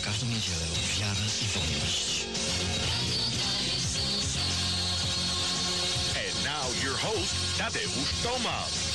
każdą niedzielę wiarę i wolność. And now your host, Tadeusz Tomasz.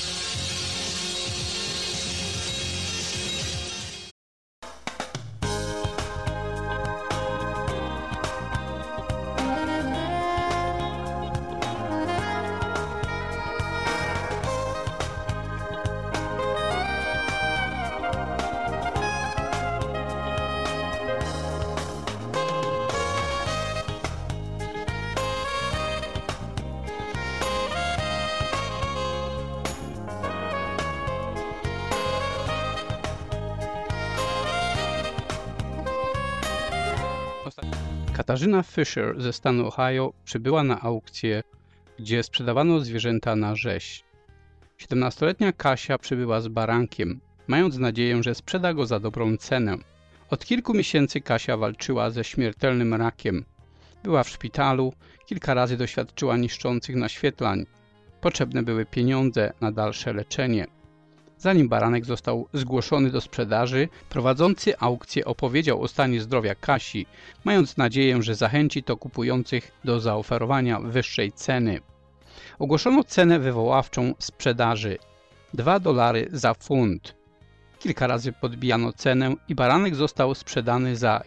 Katarzyna Fisher ze stanu Ohio przybyła na aukcję, gdzie sprzedawano zwierzęta na rzeź. 17-letnia Kasia przybyła z barankiem, mając nadzieję, że sprzeda go za dobrą cenę. Od kilku miesięcy Kasia walczyła ze śmiertelnym rakiem. Była w szpitalu, kilka razy doświadczyła niszczących naświetlań. Potrzebne były pieniądze na dalsze leczenie. Zanim baranek został zgłoszony do sprzedaży, prowadzący aukcję opowiedział o stanie zdrowia Kasi, mając nadzieję, że zachęci to kupujących do zaoferowania wyższej ceny. Ogłoszono cenę wywoławczą sprzedaży $2 za funt. Kilka razy podbijano cenę i baranek został sprzedany za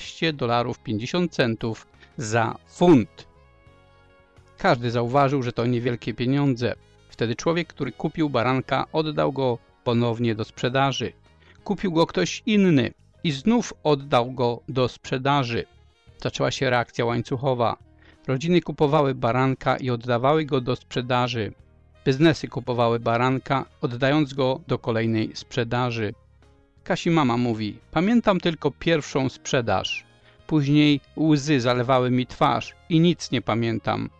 $11.50 za funt. Każdy zauważył, że to niewielkie pieniądze. Wtedy człowiek, który kupił baranka, oddał go ponownie do sprzedaży. Kupił go ktoś inny i znów oddał go do sprzedaży. Zaczęła się reakcja łańcuchowa. Rodziny kupowały baranka i oddawały go do sprzedaży. Biznesy kupowały baranka, oddając go do kolejnej sprzedaży. Kasi mama mówi: pamiętam tylko pierwszą sprzedaż. Później łzy zalewały mi twarz i nic nie pamiętam.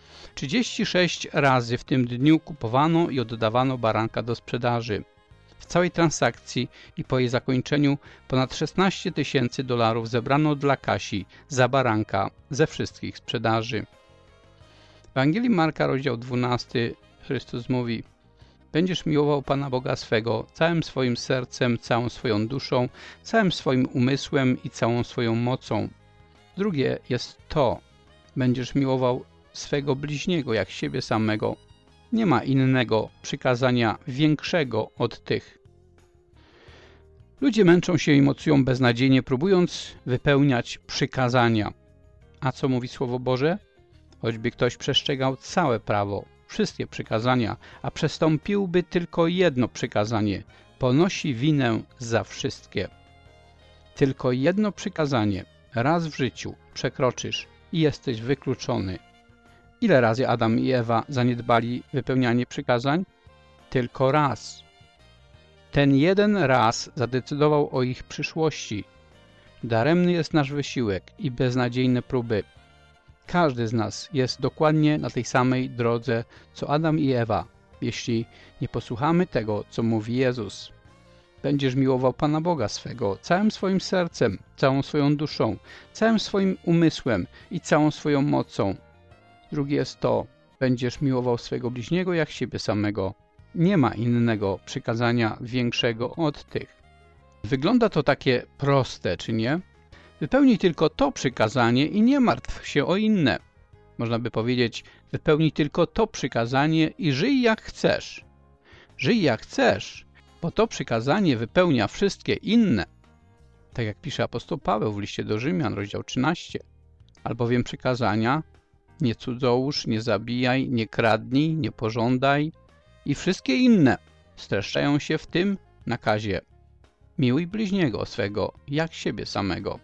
36 razy w tym dniu kupowano i oddawano baranka do sprzedaży. W całej transakcji i po jej zakończeniu ponad $16,000 zebrano dla Kasi za baranka ze wszystkich sprzedaży. W Ewangelii Marka, rozdział 12, Chrystus mówi: będziesz miłował Pana Boga swego całym swoim sercem, całą swoją duszą, całym swoim umysłem i całą swoją mocą. Drugie jest to: będziesz miłował swego bliźniego jak siebie samego. Nie ma innego przykazania większego od tych. Ludzie męczą się i mocują beznadziejnie, próbując wypełniać przykazania. A co mówi Słowo Boże? Choćby ktoś przestrzegał całe prawo, wszystkie przykazania, a przestąpiłby tylko jedno przykazanie, ponosi winę za wszystkie. Tylko jedno przykazanie raz w życiu przekroczysz i jesteś wykluczony. Ile razy Adam i Ewa zaniedbali wypełnianie przykazań? Tylko raz. Ten jeden raz zadecydował o ich przyszłości. Daremny jest nasz wysiłek i beznadziejne próby. Każdy z nas jest dokładnie na tej samej drodze, co Adam i Ewa, jeśli nie posłuchamy tego, co mówi Jezus. Będziesz miłował Pana Boga swego całym swoim sercem, całą swoją duszą, całym swoim umysłem i całą swoją mocą. Drugie jest to: będziesz miłował swego bliźniego jak siebie samego. Nie ma innego przykazania większego od tych. Wygląda to takie proste, czy nie? Wypełnij tylko to przykazanie i nie martw się o inne. Można by powiedzieć: wypełnij tylko to przykazanie i żyj jak chcesz. Żyj jak chcesz, bo to przykazanie wypełnia wszystkie inne. Tak jak pisze apostoł Paweł w liście do Rzymian, rozdział 13. Albowiem przykazania: nie cudzołóż, nie zabijaj, nie kradnij, nie pożądaj i wszystkie inne streszczają się w tym nakazie: miłuj bliźniego swego jak siebie samego.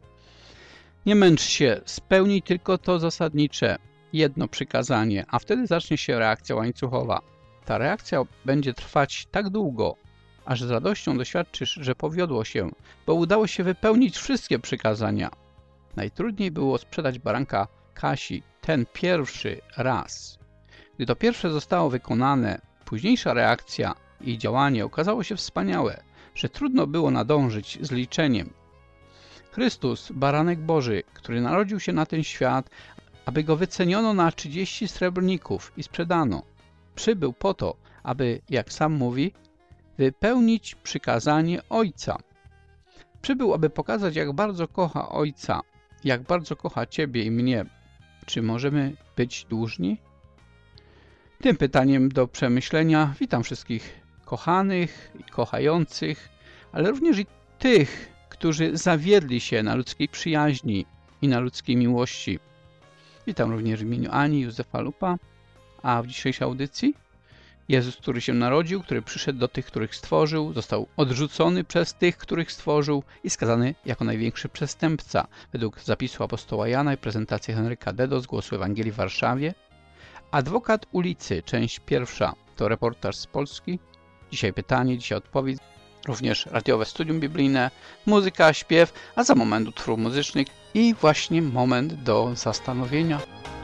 Nie męcz się, spełnij tylko to zasadnicze, jedno przykazanie, a wtedy zacznie się reakcja łańcuchowa. Ta reakcja będzie trwać tak długo, aż z radością doświadczysz, że powiodło się, bo udało się wypełnić wszystkie przykazania. Najtrudniej było sprzedać baranka Kasi ten pierwszy raz. Gdy to pierwsze zostało wykonane, późniejsza reakcja i działanie okazało się wspaniałe, że trudno było nadążyć z liczeniem. Chrystus, baranek Boży, który narodził się na ten świat, aby go wyceniono na 30 srebrników i sprzedano, przybył po to, aby, jak sam mówi, wypełnić przykazanie Ojca. Przybył, aby pokazać, jak bardzo kocha Ojca, jak bardzo kocha Ciebie i mnie. Czy możemy być dłużni? Tym pytaniem do przemyślenia witam wszystkich kochanych i kochających, ale również i tych, którzy zawiedli się na ludzkiej przyjaźni i na ludzkiej miłości. Witam również w imieniu Ani Józefa Lupa, a w dzisiejszej audycji Jezus, który się narodził, który przyszedł do tych, których stworzył, został odrzucony przez tych, których stworzył i skazany jako największy przestępca. Według zapisu apostoła Jana i prezentacji Henryka Dedo z Głosu Ewangelii w Warszawie. Adwokat ulicy, część pierwsza, to reportaż z Polski. Dzisiaj pytanie, dzisiaj odpowiedź. Również radiowe studium biblijne, muzyka, śpiew, a za moment utwór muzyczny i właśnie moment do zastanowienia.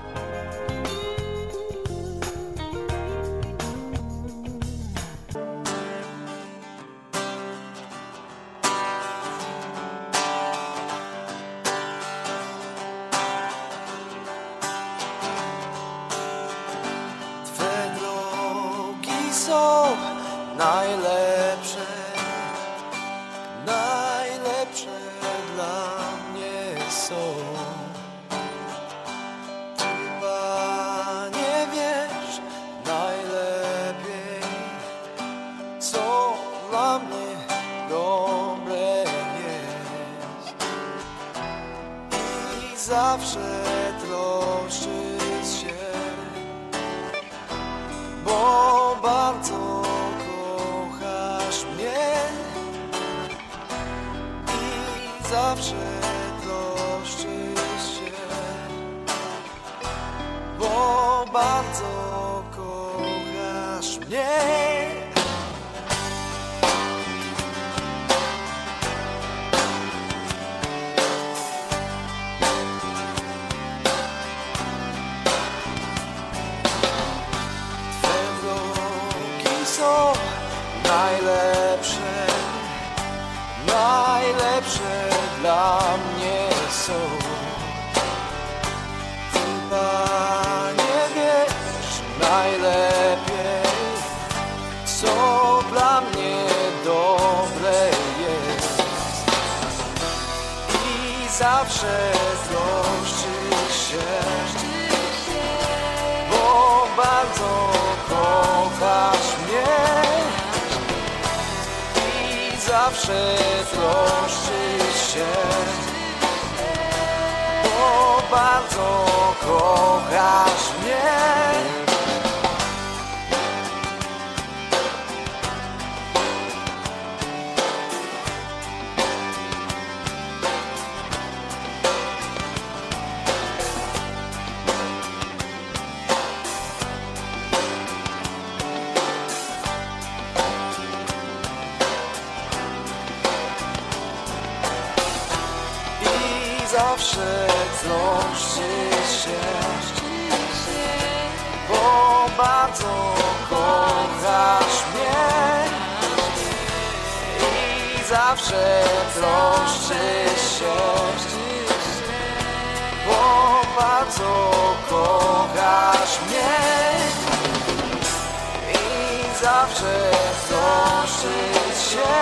Najlepsze dla mnie są. Ty, Panie, wiesz najlepiej, co dla mnie dobre jest. I zawsze troszczysz się, bo bardzo zawsze troszczysz się, bo bardzo kochasz mnie. Twe drogi są najlepsze, najlepsze dla mnie są. Ty, Panie, wiesz najlepiej, co dla mnie dobre jest. I zawsze troszczysz się, bo bardzo kochasz mnie. Zawsze troszczysz się, bo bardzo kochasz mnie. Zawsze troszczysz się, bo bardzo kochasz mnie. I zawsze troszczysz się, bo bardzo kochasz mnie. I zawsze troszczysz się,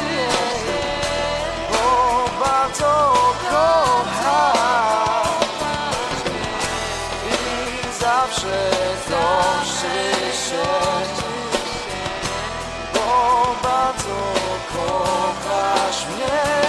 bo bardzo kochasz. I zawsze troszczysz się, bo bardzo kochasz mnie.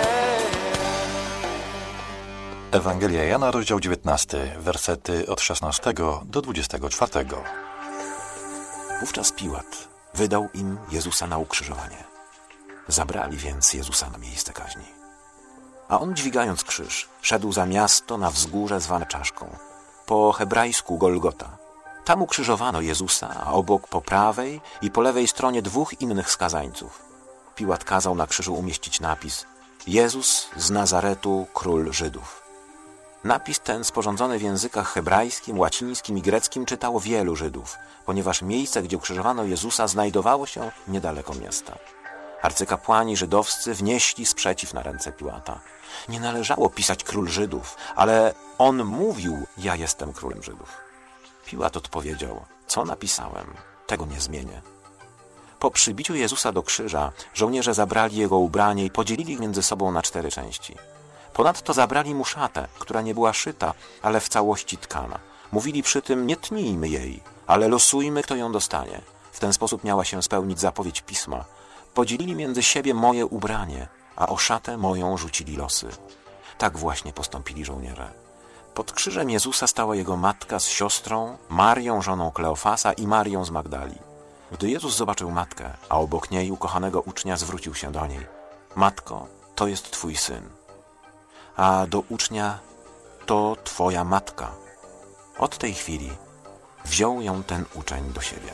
Ewangelia Jana, rozdział 19, wersety od 16 do 24. Wówczas Piłat wydał im Jezusa na ukrzyżowanie. Zabrali więc Jezusa na miejsce kaźni. A on, dźwigając krzyż, szedł za miasto na wzgórze zwane Czaszką, po hebrajsku Golgota. Tam ukrzyżowano Jezusa, a obok po prawej i po lewej stronie dwóch innych skazańców. Piłat kazał na krzyżu umieścić napis: Jezus z Nazaretu, król Żydów. Napis ten, sporządzony w językach hebrajskim, łacińskim i greckim, czytało wielu Żydów, ponieważ miejsce, gdzie ukrzyżowano Jezusa, znajdowało się niedaleko miasta. Arcykapłani żydowscy wnieśli sprzeciw na ręce Piłata. Nie należało pisać król Żydów, ale on mówił: ja jestem królem Żydów. Piłat odpowiedział: co napisałem, tego nie zmienię. Po przybiciu Jezusa do krzyża żołnierze zabrali jego ubranie i podzielili między sobą na 4 części. Ponadto zabrali mu szatę, która nie była szyta, ale w całości tkana. Mówili przy tym: nie tnijmy jej, ale losujmy, kto ją dostanie. W ten sposób miała się spełnić zapowiedź Pisma. Podzielili między siebie moje ubranie, a o szatę moją rzucili losy. Tak właśnie postąpili żołnierze. Pod krzyżem Jezusa stała jego matka z siostrą, Marią, żoną Kleofasa, i Marią z Magdali. Gdy Jezus zobaczył matkę, a obok niej ukochanego ucznia, zwrócił się do niej: matko, to jest twój syn. A do ucznia: to twoja matka. Od tej chwili wziął ją ten uczeń do siebie.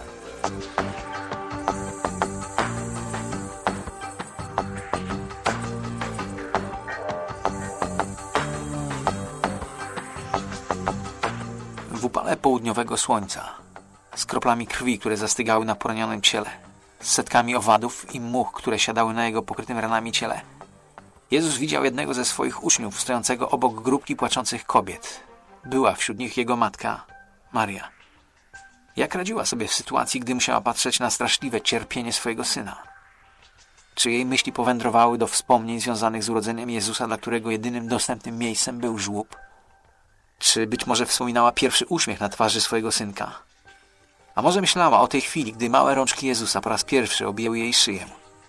W upale południowego słońca, z kroplami krwi, które zastygały na poranionym ciele, z setkami owadów i much, które siadały na jego pokrytym ranami ciele, Jezus widział jednego ze swoich uczniów stojącego obok grupki płaczących kobiet. Była wśród nich jego matka, Maria. Jak radziła sobie w sytuacji, gdy musiała patrzeć na straszliwe cierpienie swojego syna? Czy jej myśli powędrowały do wspomnień związanych z urodzeniem Jezusa, dla którego jedynym dostępnym miejscem był żłób? Czy być może wspominała pierwszy uśmiech na twarzy swojego synka? A może myślała o tej chwili, gdy małe rączki Jezusa po raz pierwszy objęły jej szyję?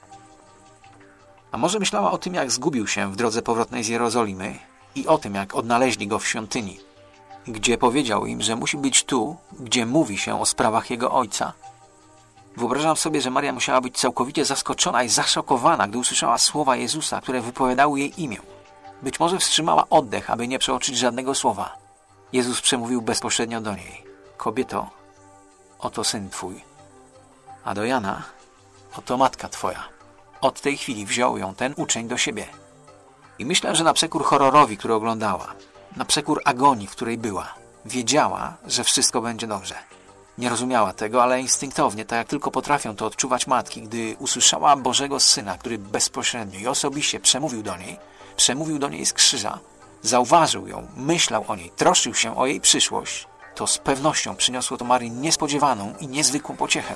A może myślała o tym, jak zgubił się w drodze powrotnej z Jerozolimy i o tym, jak odnaleźli go w świątyni, gdzie powiedział im, że musi być tu, gdzie mówi się o sprawach jego ojca? Wyobrażam sobie, że Maria musiała być całkowicie zaskoczona i zaszokowana, gdy usłyszała słowa Jezusa, które wypowiadały jej imię. Być może wstrzymała oddech, aby nie przeoczyć żadnego słowa. Jezus przemówił bezpośrednio do niej: kobieto, oto syn twój. A do Jana: oto matka twoja. Od tej chwili wziął ją ten uczeń do siebie. I myślę, że na przekór horrorowi, który oglądała, na przekór agonii, w której była, wiedziała, że wszystko będzie dobrze. Nie rozumiała tego, ale instynktownie, tak jak tylko potrafią to odczuwać matki, gdy usłyszała Bożego Syna, który bezpośrednio i osobiście przemówił do niej z krzyża, zauważył ją, myślał o niej, troszczył się o jej przyszłość, to z pewnością przyniosło to Marii niespodziewaną i niezwykłą pociechę.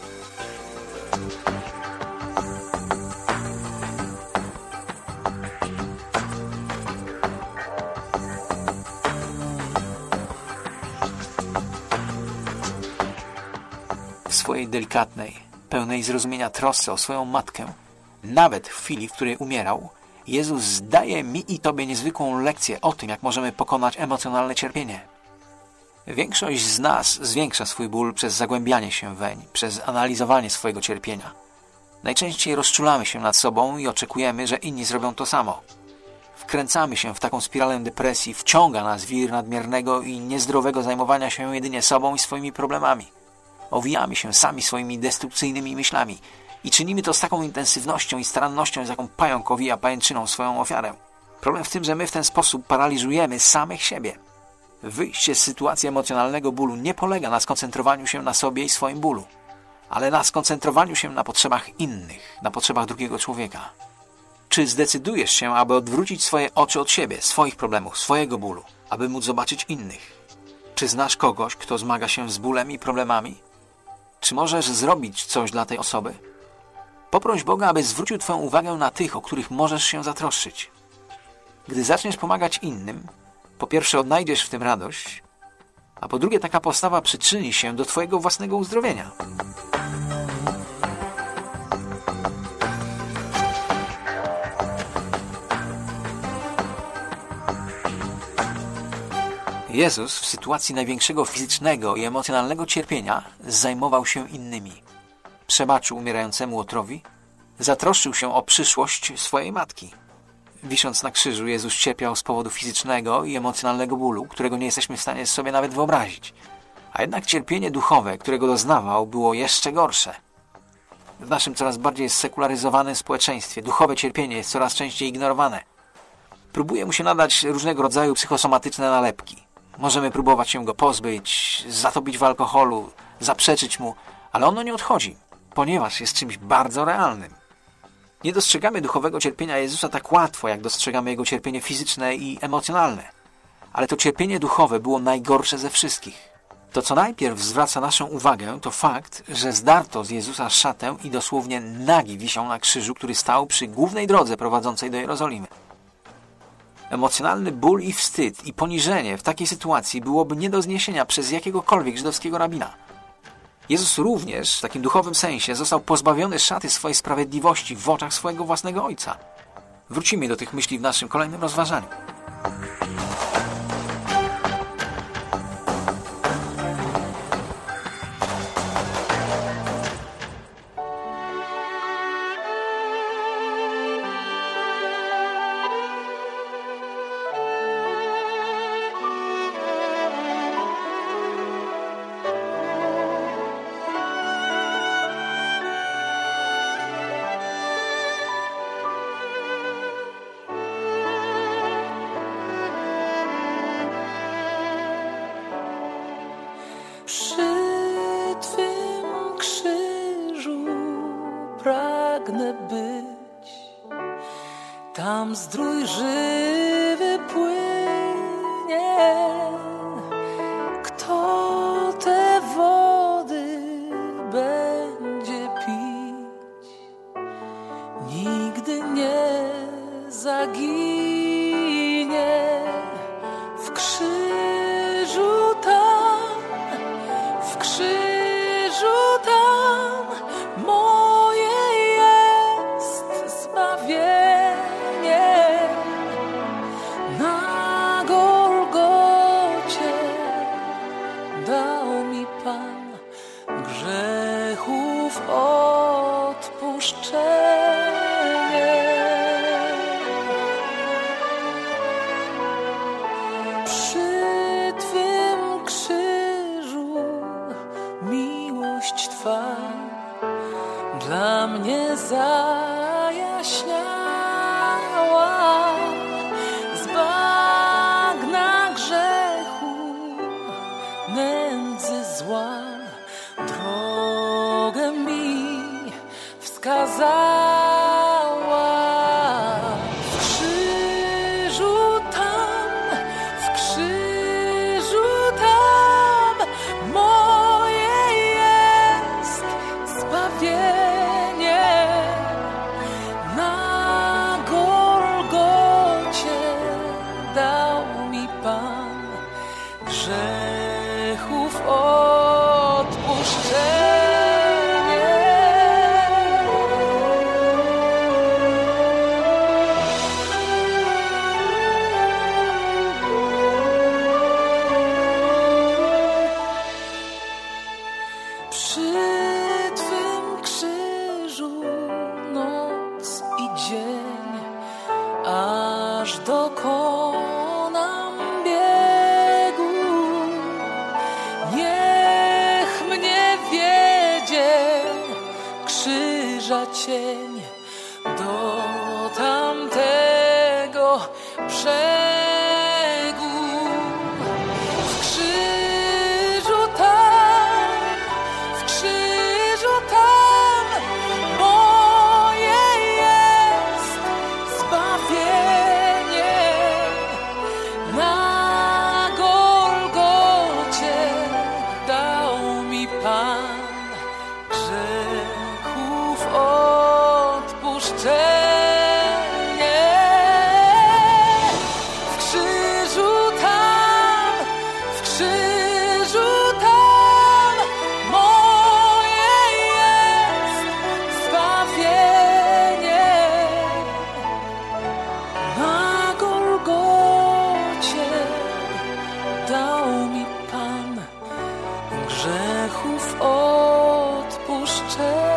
W swojej delikatnej, pełnej zrozumienia trosce o swoją matkę, nawet w chwili, w której umierał, Jezus daje mi i tobie niezwykłą lekcję o tym, jak możemy pokonać emocjonalne cierpienie. Większość z nas zwiększa swój ból przez zagłębianie się weń, przez analizowanie swojego cierpienia. Najczęściej rozczulamy się nad sobą i oczekujemy, że inni zrobią to samo. Wkręcamy się w taką spiralę depresji, wciąga nas wir nadmiernego i niezdrowego zajmowania się jedynie sobą i swoimi problemami. Owijamy się sami swoimi destrukcyjnymi myślami i czynimy to z taką intensywnością i starannością, z jaką pająk owija pajęczyną swoją ofiarę. Problem w tym, że my w ten sposób paraliżujemy samych siebie. Wyjście z sytuacji emocjonalnego bólu nie polega na skoncentrowaniu się na sobie i swoim bólu, ale na skoncentrowaniu się na potrzebach innych, na potrzebach drugiego człowieka. Czy zdecydujesz się, aby odwrócić swoje oczy od siebie, swoich problemów, swojego bólu, aby móc zobaczyć innych? Czy znasz kogoś, kto zmaga się z bólem i problemami? Czy możesz zrobić coś dla tej osoby? Poproś Boga, aby zwrócił twoją uwagę na tych, o których możesz się zatroszczyć. Gdy zaczniesz pomagać innym, po pierwsze odnajdziesz w tym radość, a po drugie taka postawa przyczyni się do twojego własnego uzdrowienia. Jezus w sytuacji największego fizycznego i emocjonalnego cierpienia zajmował się innymi. Przebaczył umierającemu łotrowi, zatroszczył się o przyszłość swojej matki. Wisząc na krzyżu, Jezus cierpiał z powodu fizycznego i emocjonalnego bólu, którego nie jesteśmy w stanie sobie nawet wyobrazić. A jednak cierpienie duchowe, którego doznawał, było jeszcze gorsze. W naszym coraz bardziej sekularyzowanym społeczeństwie duchowe cierpienie jest coraz częściej ignorowane. Próbuje mu się nadać różnego rodzaju psychosomatyczne nalepki. Możemy próbować się go pozbyć, zatopić w alkoholu, zaprzeczyć mu, ale ono nie odchodzi, ponieważ jest czymś bardzo realnym. Nie dostrzegamy duchowego cierpienia Jezusa tak łatwo, jak dostrzegamy Jego cierpienie fizyczne i emocjonalne. Ale to cierpienie duchowe było najgorsze ze wszystkich. To, co najpierw zwraca naszą uwagę, to fakt, że zdarto z Jezusa szatę i dosłownie nagi wisiał na krzyżu, który stał przy głównej drodze prowadzącej do Jerozolimy. Emocjonalny ból i wstyd i poniżenie w takiej sytuacji byłoby nie do zniesienia przez jakiegokolwiek żydowskiego rabina. Jezus również w takim duchowym sensie został pozbawiony szaty swojej sprawiedliwości w oczach swojego własnego Ojca. Wrócimy do tych myśli w naszym kolejnym rozważaniu. Przy Twym krzyżu pragnę być, tam zdrój żywy płynie. Kto te wody będzie pić, nigdy nie zaginie. W krzyżu tam moje jest zbawienie. Na Golgocie dał mi Pan grzechów odpuszczenie. Przy Twym krzyżu miłość Twa dla mnie zajaśniała. Z bagna grzechu, nędzy zła, drogę mi wskazała. W krzyżu tam moje jest zbawienie. Na Golgocie dał mi Pan grzechów odpuszczenie. Przy Twym krzyżu noc i dzień, aż dokonam biegu. Niech mnie wiedzie krzyża cień do tamtego brzegu. W krzyżu tam moje jest zbawienie. Na Golgocie dał mi Pan grzechów odpuszczenie. W krzyżu tam moje jest zbawienie. Na Golgocie dał mi Pan grzechów odpuszczenie.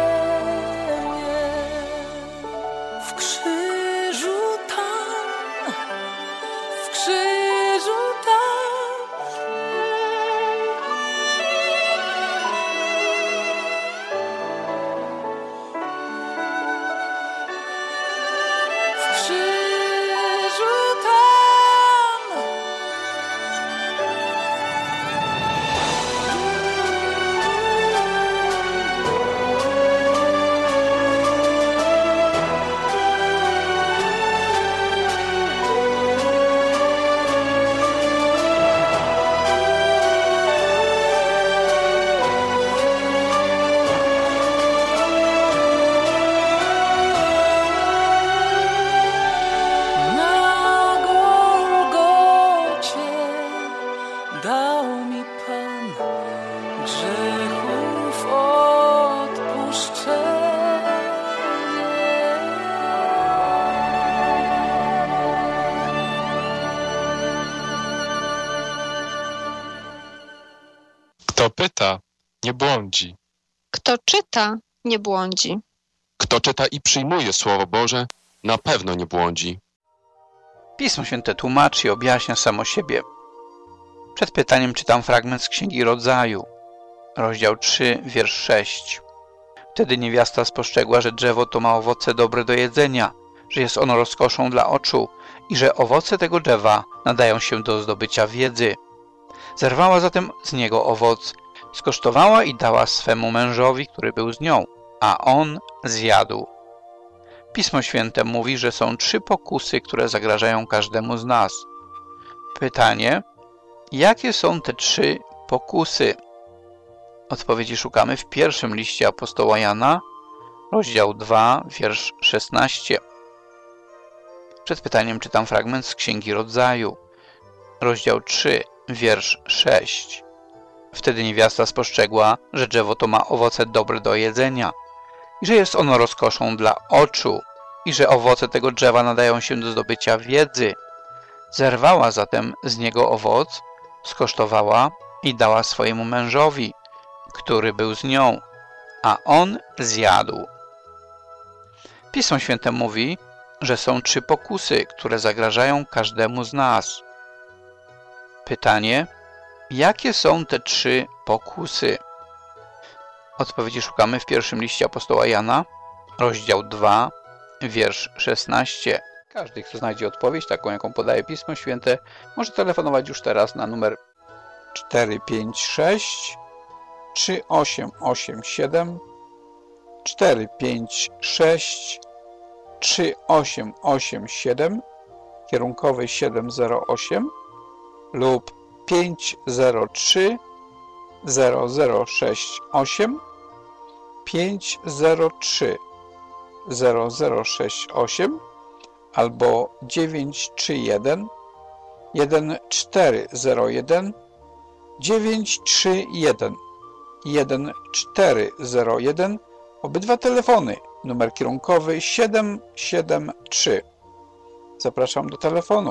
W krzyżu tam Kto pyta, nie błądzi. Kto czyta, nie błądzi. Kto czyta i przyjmuje Słowo Boże, na pewno nie błądzi. Pismo Święte tłumaczy i objaśnia samo siebie. Przed pytaniem czytam fragment z Księgi Rodzaju, rozdział 3, wiersz 6. Wtedy niewiasta spostrzegła, że drzewo to ma owoce dobre do jedzenia, że jest ono rozkoszą dla oczu i że owoce tego drzewa nadają się do zdobycia wiedzy. Zerwała zatem z niego owoc, skosztowała i dała swemu mężowi, który był z nią, a on zjadł. Pismo Święte mówi, że są 3 pokusy, które zagrażają każdemu z nas. Pytanie: jakie są te 3 pokusy? Odpowiedzi szukamy w pierwszym liście apostoła Jana, rozdział 2, wiersz 16. Przed pytaniem czytam fragment z Księgi Rodzaju, rozdział 3, wiersz 6. Wtedy niewiasta spostrzegła, że drzewo to ma owoce dobre do jedzenia i że jest ono rozkoszą dla oczu i że owoce tego drzewa nadają się do zdobycia wiedzy. Zerwała zatem z niego owoc, skosztowała i dała swojemu mężowi, który był z nią, a on zjadł. Pismo Święte mówi, że są 3 pokusy, które zagrażają każdemu z nas. Pytanie: jakie są te 3 pokusy? Odpowiedzi szukamy w pierwszym liście apostoła Jana, rozdział 2, wiersz 16. Każdy, kto znajdzie odpowiedź, taką jaką podaje Pismo Święte, może telefonować już teraz na numer 456 3887 456 3887 kierunkowy 708 lub 503 0068 503 0068 albo 931 1401 931 1401. Obydwa telefony, numer kierunkowy 773. Zapraszam do telefonu.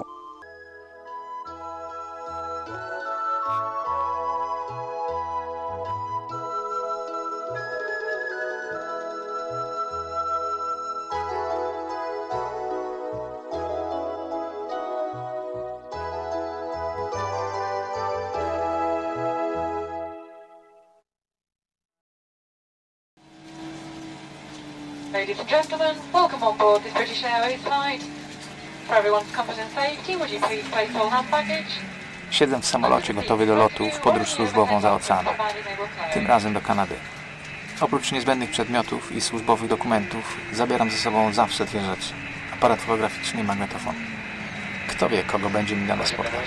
Ladies and gentlemen, welcome on board this British Airways flight. For everyone's comfort and safety, would you please place all hand baggage? Siedzę w samolocie gotowy do lotu w podróż służbową za ocean. Tym razem do Kanady. Oprócz niezbędnych przedmiotów i służbowych dokumentów zabieram ze sobą zawsze 2 rzeczy. Aparat fotograficzny i magnetofon. Kto wie, kogo będzie mi dane spotkać.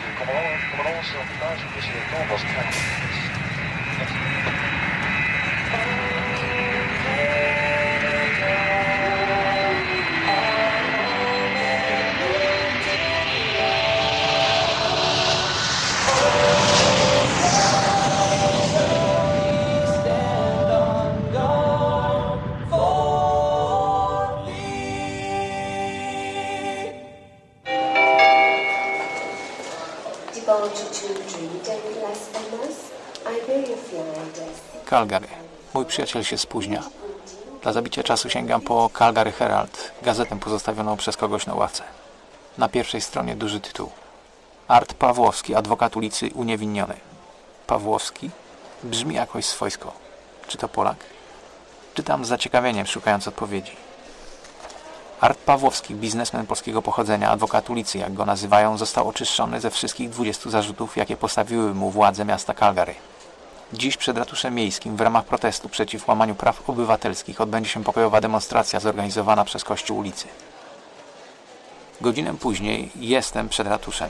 Calgary. Mój przyjaciel się spóźnia. Dla zabicia czasu sięgam po Calgary Herald, gazetę pozostawioną przez kogoś na ławce. Na pierwszej stronie duży tytuł. Art Pawłowski, adwokat ulicy Uniewinniony. Pawłowski? Brzmi jakoś swojsko. Czy to Polak? Czytam z zaciekawieniem, szukając odpowiedzi. Art Pawłowski, biznesmen polskiego pochodzenia, adwokat ulicy, jak go nazywają, został oczyszczony ze wszystkich 20 zarzutów, jakie postawiły mu władze miasta Calgary. Dziś przed ratuszem miejskim w ramach protestu przeciw łamaniu praw obywatelskich odbędzie się pokojowa demonstracja zorganizowana przez Kościół ulicy. Godzinę później jestem przed ratuszem.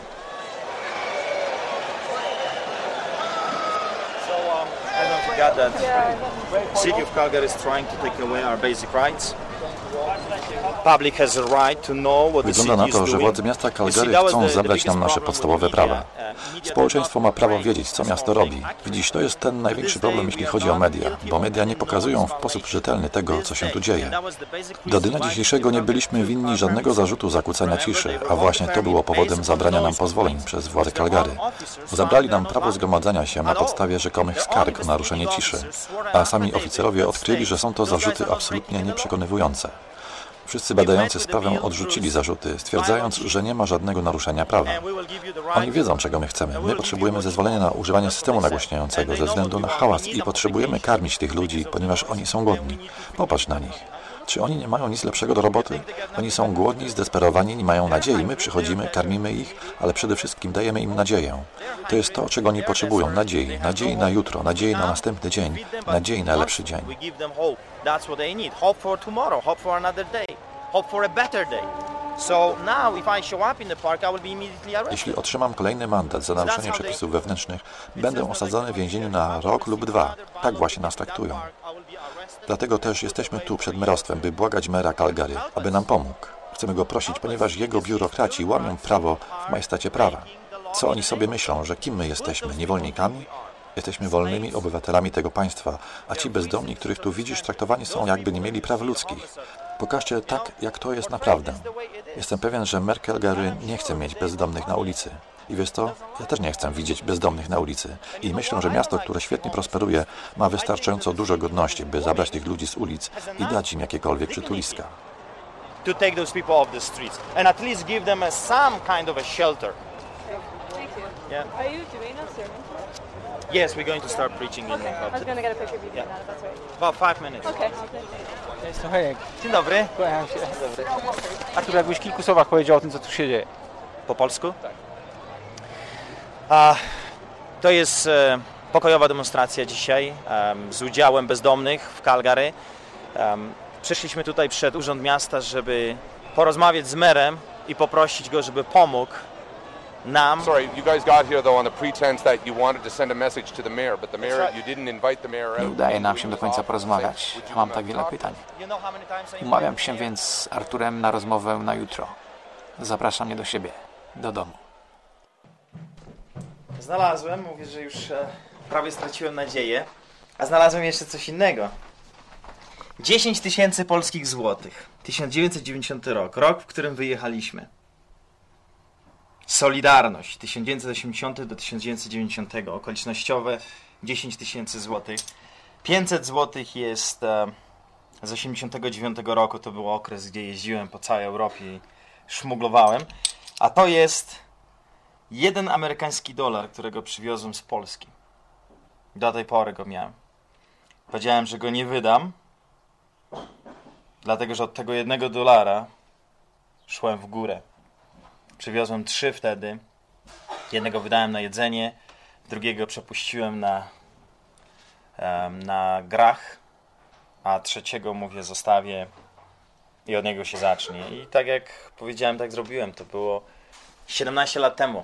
That the city of Calgary is trying to take away our basic rights. Wygląda na to, że władze miasta Calgary chcą zabrać nam nasze podstawowe prawa. Społeczeństwo ma prawo wiedzieć, co miasto robi. Widzisz, to jest ten największy problem, jeśli chodzi o media, bo media nie pokazują w sposób rzetelny tego, co się tu dzieje. Do dnia dzisiejszego nie byliśmy winni żadnego zarzutu zakłócania ciszy, a właśnie to było powodem zabrania nam pozwoleń przez władze Calgary. Zabrali nam prawo zgromadzenia się na podstawie rzekomych skarg o naruszenie ciszy, a sami oficerowie odkryli, że są to zarzuty absolutnie nieprzekonywujące. Wszyscy badający sprawę odrzucili zarzuty, stwierdzając, że nie ma żadnego naruszenia prawa. Oni wiedzą, czego my chcemy. My potrzebujemy zezwolenia na używanie systemu nagłośniającego ze względu na hałas i potrzebujemy karmić tych ludzi, ponieważ oni są głodni. Popatrz na nich. Czy oni nie mają nic lepszego do roboty? Oni są głodni, zdesperowani, nie mają nadziei. My przychodzimy, karmimy ich, ale przede wszystkim dajemy im nadzieję. To jest to, czego oni potrzebują. Nadziei. Nadziei na jutro, nadziei na następny dzień, nadziei na lepszy dzień. Jeśli otrzymam kolejny mandat za naruszenie przepisów wewnętrznych, będę osadzony w więzieniu na rok lub 2. Tak właśnie nas traktują. Dlatego też jesteśmy tu przed merostwem, by błagać mera Calgary, aby nam pomógł. Chcemy go prosić, ponieważ jego biurokraci łamią prawo w majestacie prawa. Co oni sobie myślą, że kim my jesteśmy? Niewolnikami? Jesteśmy wolnymi obywatelami tego państwa, a ci bezdomni, których tu widzisz, traktowani są, jakby nie mieli praw ludzkich. Pokażcie tak, jak to jest naprawdę. Jestem pewien, że mer Calgary nie chce mieć bezdomnych na ulicy. I wiesz co? Ja też nie chcę widzieć bezdomnych na ulicy. I myślę, że miasto, które świetnie prosperuje, ma wystarczająco dużo godności, by zabrać tych ludzi z ulic i dać im jakiekolwiek przytuliska. To take those people off the streets and at least give them some kind of a shelter. Thank you. Yeah. Are you doing a sermon? Yes, we're going to start preaching in Okay. I was public. going to get a picture of you doing that, if that's right. About 5 minutes. Okay. Słuchaj, Dzień dobry. kłaniam się. Artur, jakbyś w kilku słowach powiedział o tym, co tu się dzieje. Po polsku? Tak. To jest pokojowa demonstracja dzisiaj z udziałem bezdomnych w Calgary. Przyszliśmy tutaj przed Urząd Miasta, żeby porozmawiać z merem i poprosić go, żeby pomógł nam. Sorry, you guys got here though on the pretense that you wanted to send a message to the mayor, but the mayor, you didn't invite the mayor out. Nie udaje nam się do końca porozmawiać. Mam tak wiele pytań. Umawiam się więc z Arturem na rozmowę na jutro. Zapraszam mnie do siebie, do domu. Znalazłem, mówię, że już prawie straciłem nadzieję, a znalazłem jeszcze coś innego. 10 000 polskich złotych. 1990 rok, rok, w którym wyjechaliśmy. Solidarność, 1980 do 1990, okolicznościowe 10 000 złotych. 500 złotych jest z 89 roku, to był okres, gdzie jeździłem po całej Europie i szmuglowałem, a to jest 1 amerykański dolar, którego przywiozłem z Polski. Do tej pory go miałem. Powiedziałem, że go nie wydam, dlatego, że od tego 1 dolara szłem w górę. Przywiozłem 3 wtedy. Jednego wydałem na jedzenie, drugiego przepuściłem na grach, a trzeciego, mówię, zostawię i od niego się zacznie. I tak jak powiedziałem, tak zrobiłem. To było 17 lat temu.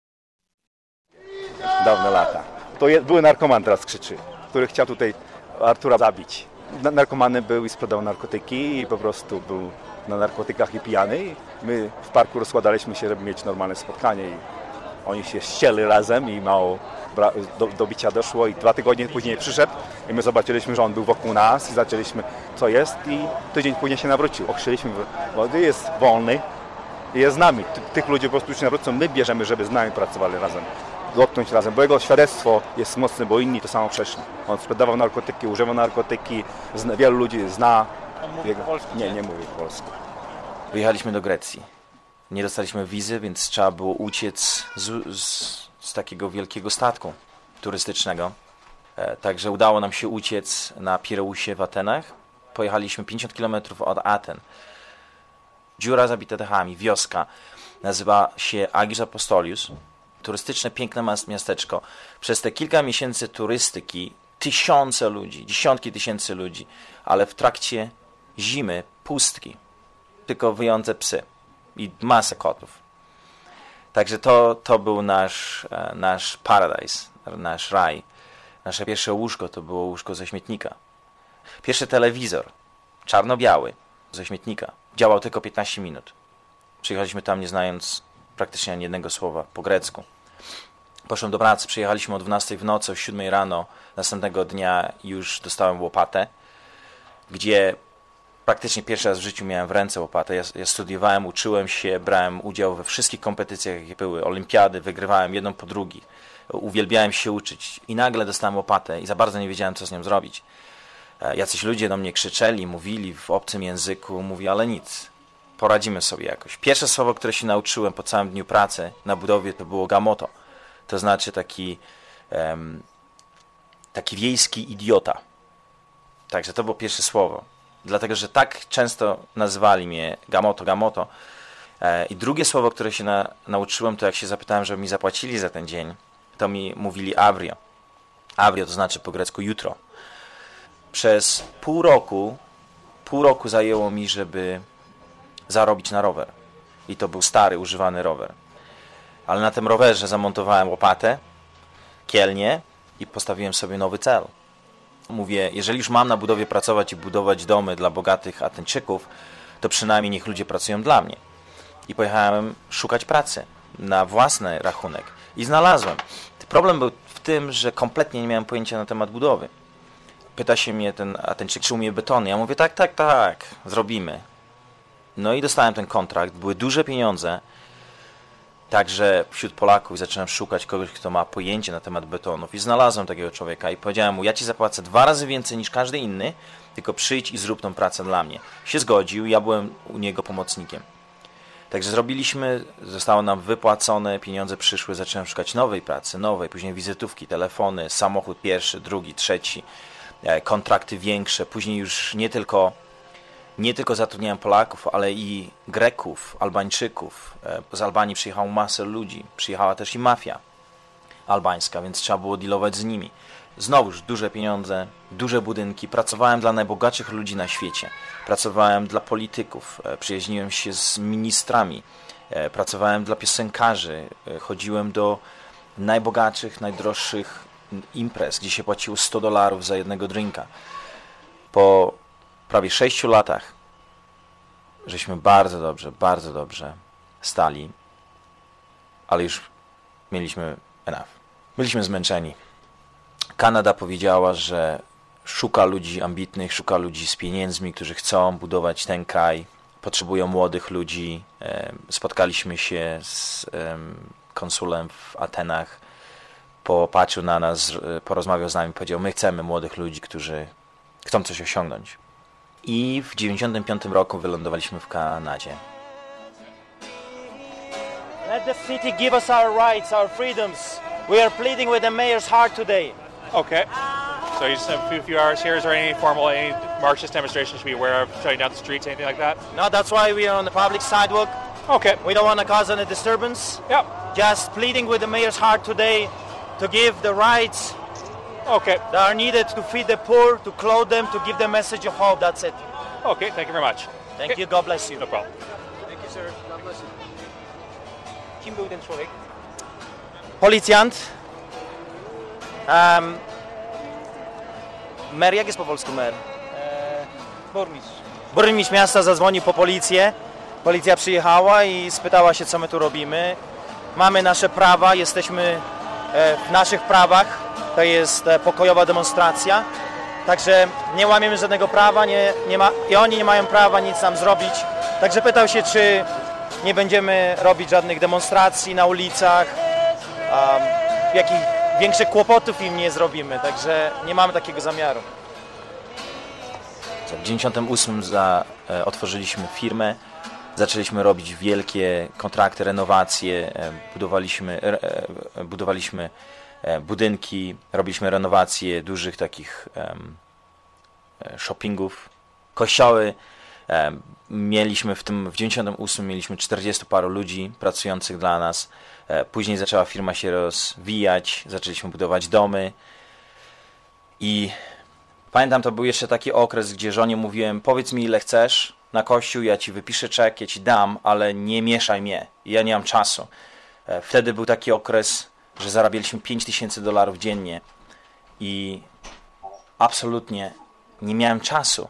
Dawne lata. Były narkoman, teraz krzyczy, który chciał tutaj Artura zabić. Narkomanem był i sprzedał narkotyki i po prostu był na narkotykach i pijany. I my w parku rozkładaliśmy się, żeby mieć normalne spotkanie i oni się ścieli razem i mało do bicia doszło i 2 tygodnie później przyszedł i my zobaczyliśmy, że on był wokół nas i zaczęliśmy, co jest, i tydzień później się nawrócił. Okrzyliśmy, bo jest wolny i jest z nami. Tych ludzi po prostu już nawrócą, my bierzemy, żeby z nami pracowali razem, dotknąć razem, bo jego świadectwo jest mocne, bo inni to samo przeszli. On sprzedawał narkotyki, używał narkotyki, wielu ludzi zna. On mówi po polsku? Nie mówi po polsku. Wyjechaliśmy do Grecji. Nie dostaliśmy wizy, więc trzeba było uciec z takiego wielkiego statku turystycznego. Także udało nam się uciec na Pireusie w Atenach. Pojechaliśmy 50 km od Aten. Dziura zabita dachami, wioska. Nazywa się Agios Apostolius. Turystyczne, piękne miasteczko. Przez te kilka miesięcy turystyki tysiące ludzi, dziesiątki tysięcy ludzi, ale w trakcie zimy pustki. Tylko wyjące psy i masę kotów. Także to był nasz paradise, nasz raj. Nasze pierwsze łóżko to było łóżko ze śmietnika. Pierwszy telewizor, czarno-biały, ze śmietnika. Działał tylko 15 minut. Przyjechaliśmy tam nie znając praktycznie ani jednego słowa po grecku. Poszłem do pracy, przyjechaliśmy o 12 w nocy, o 7 rano. Następnego dnia już dostałem łopatę, gdzie praktycznie pierwszy raz w życiu miałem w ręce łopatę. Ja studiowałem, uczyłem się, brałem udział we wszystkich kompetycjach, jakie były. Olimpiady, wygrywałem jedną po drugiej. Uwielbiałem się uczyć. I nagle dostałem łopatę i za bardzo nie wiedziałem, co z nią zrobić. Jacyś ludzie do mnie krzyczeli, mówili w obcym języku. Mówię, ale nic. Poradzimy sobie jakoś. Pierwsze słowo, które się nauczyłem po całym dniu pracy na budowie, to było gamoto. To znaczy taki wiejski idiota. Także to było pierwsze słowo. Dlatego, że tak często nazywali mnie gamoto. I drugie słowo, które się nauczyłem, to jak się zapytałem, żeby mi zapłacili za ten dzień, to mi mówili avrio. Avrio to znaczy po grecku jutro. Przez pół roku zajęło mi, żeby zarobić na rower. I to był stary, używany rower. Ale na tym rowerze zamontowałem łopatę, kielnię i postawiłem sobie nowy cel. Mówię, jeżeli już mam na budowie pracować i budować domy dla bogatych Ateńczyków, to przynajmniej niech ludzie pracują dla mnie. I pojechałem szukać pracy na własny rachunek. I znalazłem. Problem był w tym, że kompletnie nie miałem pojęcia na temat budowy. Pyta się mnie ten Ateńczyk, czy umie betony. Ja mówię, tak, zrobimy. No i dostałem ten kontrakt. Były duże pieniądze. Także wśród Polaków zacząłem szukać kogoś, kto ma pojęcie na temat betonów. I znalazłem takiego człowieka i powiedziałem mu, ja ci zapłacę 2 razy więcej niż każdy inny, tylko przyjdź i zrób tą pracę dla mnie. Się zgodził, ja byłem u niego pomocnikiem. Także zrobiliśmy, zostało nam wypłacone, pieniądze przyszły, zacząłem szukać nowej pracy, później wizytówki, telefony, samochód pierwszy, drugi, trzeci, kontrakty większe, później już nie tylko zatrudniałem Polaków, ale i Greków, Albańczyków. Z Albanii przyjechało masę ludzi. Przyjechała też i mafia albańska, więc trzeba było dealować z nimi. Znowuż duże pieniądze, duże budynki. Pracowałem dla najbogatszych ludzi na świecie. Pracowałem dla polityków. Przyjaźniłem się z ministrami. Pracowałem dla piosenkarzy. Chodziłem do najbogatszych, najdroższych imprez, gdzie się płaciło $100 za jednego drinka. Po prawie 6 latach żeśmy bardzo dobrze stali, ale już mieliśmy enough. Byliśmy zmęczeni. Kanada powiedziała, że szuka ludzi ambitnych, szuka ludzi z pieniędzmi, którzy chcą budować ten kraj, potrzebują młodych ludzi. Spotkaliśmy się z konsulem w Atenach, popatrzył na nas, porozmawiał z nami, powiedział, my chcemy młodych ludzi, którzy chcą coś osiągnąć. I w 1995 roku wylądowaliśmy w Kanadzie. Let the city give us our rights, our freedoms. We are pleading with the mayor's heart today. Okay. So you just have a few hours here. Is there any Marxist demonstration should be aware of, shutting down the streets, anything like that? No, that's why we are on the public sidewalk. Okay. We don't want to cause any disturbance. Yep. Just pleading with the mayor's heart today to give the rights that are needed to feed the poor, to clothe them, to give them a message of hope. That's it. Okay, thank you very much. Thank you, God bless you. No problem. Thank you, sir. God bless you. Kim był ten człowiek? Policjant. Mer, jak jest po polsku mer? Burmistrz. Burmistrz miasta zadzwonił po policję. Policja przyjechała i spytała się, co my tu robimy. Mamy nasze prawa, jesteśmy w naszych prawach. To jest pokojowa demonstracja. Także nie łamiemy żadnego prawa i oni nie mają prawa nic nam zrobić. Także pytał się, czy nie będziemy robić żadnych demonstracji na ulicach, jakich większych kłopotów im nie zrobimy. Także nie mamy takiego zamiaru. W 1998 otworzyliśmy firmę, zaczęliśmy robić wielkie kontrakty, renowacje, budowaliśmy budynki, robiliśmy renowacje dużych takich shoppingów, kościoły. Mieliśmy w 1998 mieliśmy 40 paru ludzi pracujących dla nas. Później zaczęła firma się rozwijać, zaczęliśmy budować domy i pamiętam, to był jeszcze taki okres, gdzie żonie mówiłem, powiedz mi ile chcesz na kościół, ja ci wypiszę czek, ja ci dam, ale nie mieszaj mnie, ja nie mam czasu. Wtedy był taki okres, że zarabialiśmy $5000 dziennie i absolutnie nie miałem czasu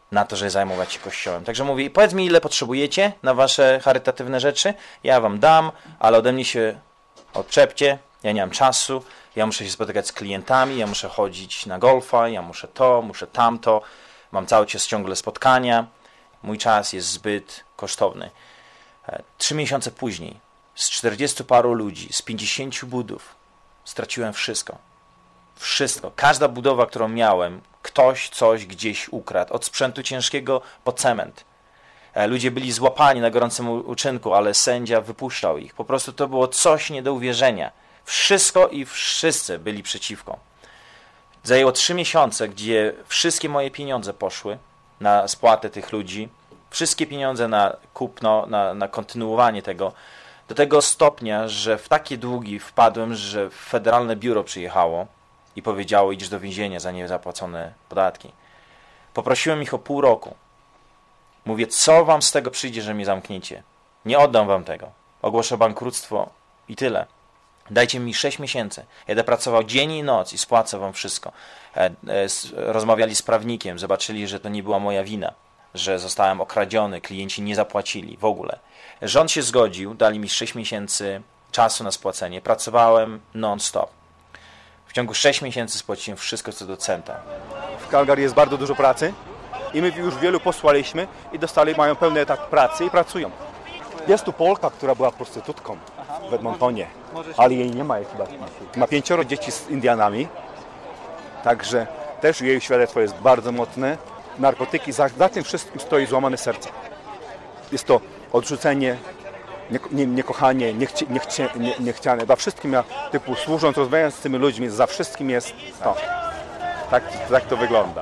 na to, żeby zajmować się Kościołem. Także mówi, powiedz mi, ile potrzebujecie na wasze charytatywne rzeczy, ja wam dam, ale ode mnie się odczepcie, ja nie mam czasu, ja muszę się spotykać z klientami, ja muszę chodzić na golfa, ja muszę to, muszę tamto, mam cały czas ciągle spotkania, mój czas jest zbyt kosztowny. 3 miesiące później, z 40 paru ludzi, z 50 budów, straciłem wszystko. Wszystko. Każda budowa, którą miałem, ktoś coś gdzieś ukradł. Od sprzętu ciężkiego po cement. Ludzie byli złapani na gorącym uczynku, ale sędzia wypuszczał ich. Po prostu to było coś nie do uwierzenia. Wszystko i wszyscy byli przeciwko. Zajęło 3 miesiące, gdzie wszystkie moje pieniądze poszły na spłatę tych ludzi. Wszystkie pieniądze na kupno, na kontynuowanie tego. Do tego stopnia, że w takie długi wpadłem, że federalne biuro przyjechało i powiedziało, idziesz do więzienia za niezapłacone podatki. Poprosiłem ich o pół roku. Mówię, co wam z tego przyjdzie, że mnie zamkniecie? Nie oddam wam tego. Ogłoszę bankructwo i tyle. Dajcie mi 6 miesięcy. Ja będę pracował dzień i noc i spłacę wam wszystko. Rozmawiali z prawnikiem, zobaczyli, że to nie była moja wina, że zostałem okradziony, klienci nie zapłacili w ogóle. Rząd się zgodził, dali mi 6 miesięcy czasu na spłacenie. Pracowałem non-stop. W ciągu 6 miesięcy spłaciłem wszystko co do centa. W Calgary jest bardzo dużo pracy i my już wielu posłaliśmy i mają pełny etat pracy i pracują. Jest tu Polka, która była prostytutką w Edmontonie, ale jej nie ma chyba. Ma 5 dzieci z Indianami, także też jej świadectwo jest bardzo mocne. Narkotyki, za tym wszystkim stoi złamane serce. Jest to odrzucenie, niekochanie, niechciane. Za wszystkim, typu służąc, rozmawiając z tymi ludźmi, za wszystkim jest to. Tak to wygląda.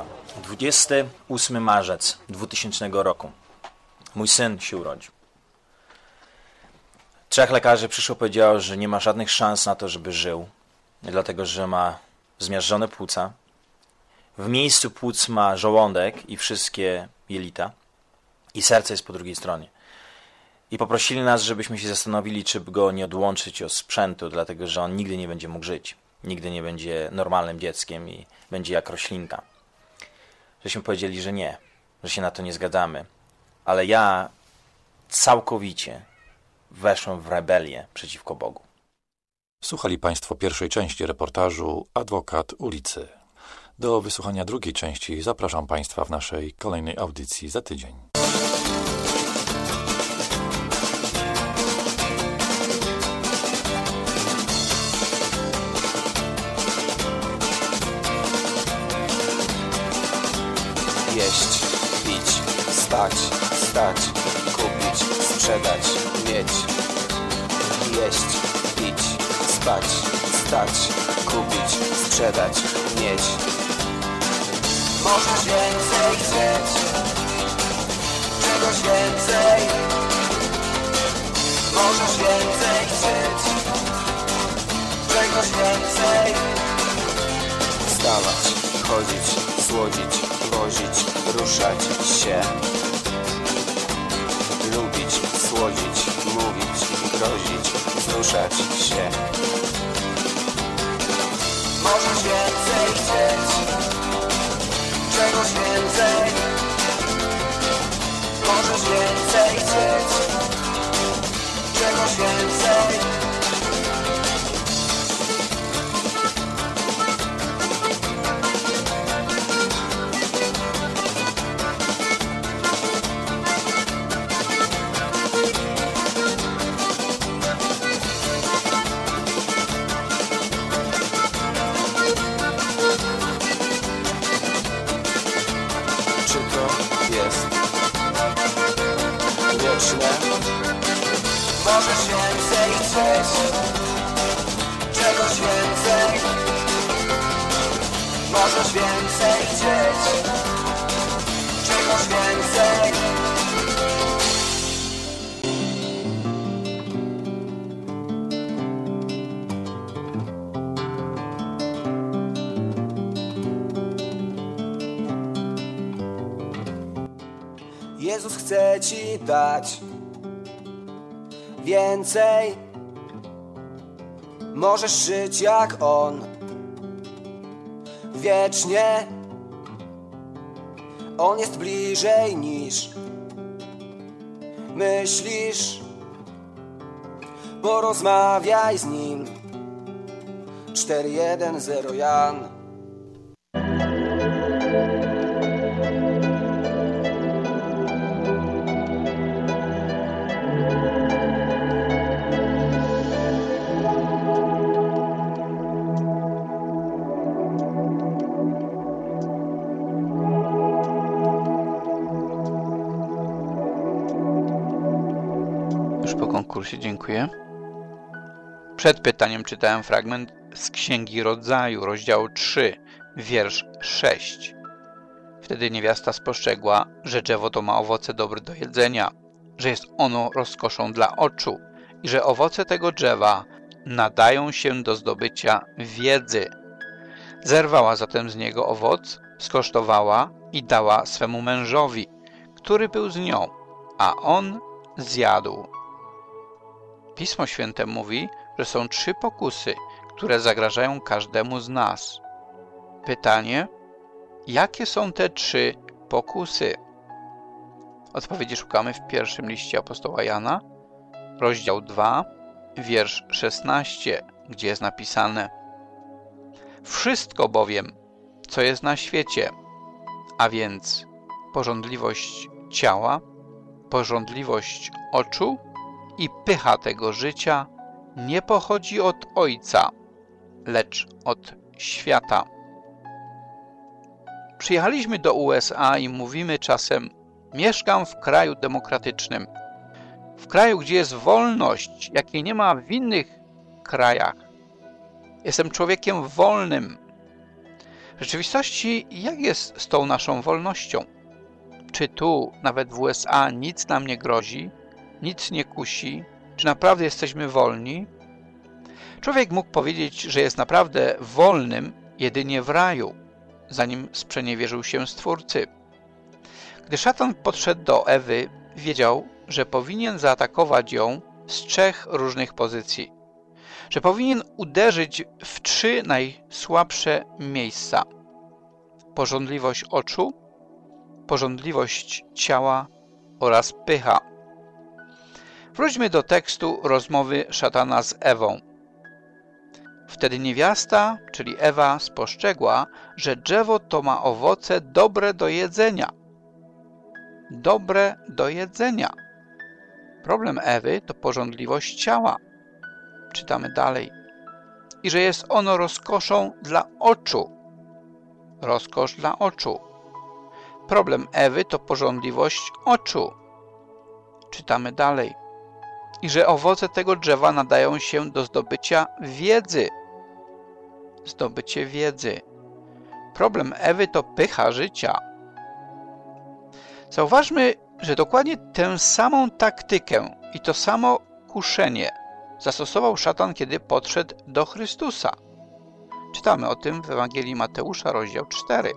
28 marzec 2000 roku. Mój syn się urodził. 3 lekarzy przyszło, powiedziało, że nie ma żadnych szans na to, żeby żył, dlatego że ma zmiażdżone płuca. W miejscu płuc ma żołądek i wszystkie jelita i serce jest po drugiej stronie. I poprosili nas, żebyśmy się zastanowili, czy go nie odłączyć od sprzętu, dlatego że on nigdy nie będzie mógł żyć. Nigdy nie będzie normalnym dzieckiem i będzie jak roślinka. Żeśmy powiedzieli, że nie, że się na to nie zgadzamy. Ale ja całkowicie weszłem w rebelię przeciwko Bogu. Słuchali Państwo pierwszej części reportażu Adwokat ulicy. Do wysłuchania drugiej części zapraszam Państwa w naszej kolejnej audycji za tydzień. Jeść, pić, spać, stać, kupić, sprzedać, mieć. Jeść, pić, spać, stać, kupić, sprzedać, mieć. Możesz więcej chcieć, czegoś więcej. Możesz więcej chcieć, czegoś więcej. Wstawać, chodzić, słodzić, wozić, ruszać się. Lubić, słodzić, mówić, grozić, wzruszać się. Możesz więcej chcieć, czegoś więcej. Możesz więcej chcieć, czegoś więcej. Możesz więcej chcieć, czegoś więcej. Możesz więcej chcieć, czegoś więcej. Jezus chce Ci dać więcej. Możesz żyć jak On wiecznie, On jest bliżej niż myślisz. Porozmawiaj z nim. 410 Jan. Już po konkursie, dziękuję. Przed pytaniem czytałem fragment z Księgi Rodzaju, rozdział 3, wiersz 6. Wtedy niewiasta spostrzegła, że drzewo to ma owoce dobre do jedzenia, że jest ono rozkoszą dla oczu i że owoce tego drzewa nadają się do zdobycia wiedzy. Zerwała zatem z niego owoc, skosztowała i dała swemu mężowi, który był z nią, a on zjadł. Pismo Święte mówi, że są 3 pokusy, które zagrażają każdemu z nas. Pytanie, jakie są te 3 pokusy? Odpowiedzi szukamy w pierwszym liście apostoła Jana, rozdział 2, wiersz 16, gdzie jest napisane: wszystko bowiem, co jest na świecie, a więc pożądliwość ciała, pożądliwość oczu i pycha tego życia, nie pochodzi od Ojca, lecz od świata. Przyjechaliśmy do USA i mówimy czasem: mieszkam w kraju demokratycznym, w kraju, gdzie jest wolność, jakiej nie ma w innych krajach. Jestem człowiekiem wolnym. W rzeczywistości, jak jest z tą naszą wolnością? Czy tu, nawet w USA, nic nam nie grozi, nic nie kusi? Czy naprawdę jesteśmy wolni? Człowiek mógł powiedzieć, że jest naprawdę wolnym jedynie w raju, zanim sprzeniewierzył się Stwórcy. Gdy szatan podszedł do Ewy, wiedział, że powinien zaatakować ją z 3 różnych pozycji. Że powinien uderzyć w 3 najsłabsze miejsca. Pożądliwość oczu, pożądliwość ciała oraz pycha. Wróćmy do tekstu rozmowy szatana z Ewą. Wtedy niewiasta, czyli Ewa, spostrzegła, że drzewo to ma owoce dobre do jedzenia. Dobre do jedzenia. Problem Ewy to pożądliwość ciała. Czytamy dalej. I że jest ono rozkoszą dla oczu. Rozkosz dla oczu. Problem Ewy to pożądliwość oczu. Czytamy dalej. I że owoce tego drzewa nadają się do zdobycia wiedzy. Zdobycie wiedzy. Problem Ewy to pycha życia. Zauważmy, że dokładnie tę samą taktykę i to samo kuszenie zastosował szatan, kiedy podszedł do Chrystusa. Czytamy o tym w Ewangelii Mateusza, rozdział 4.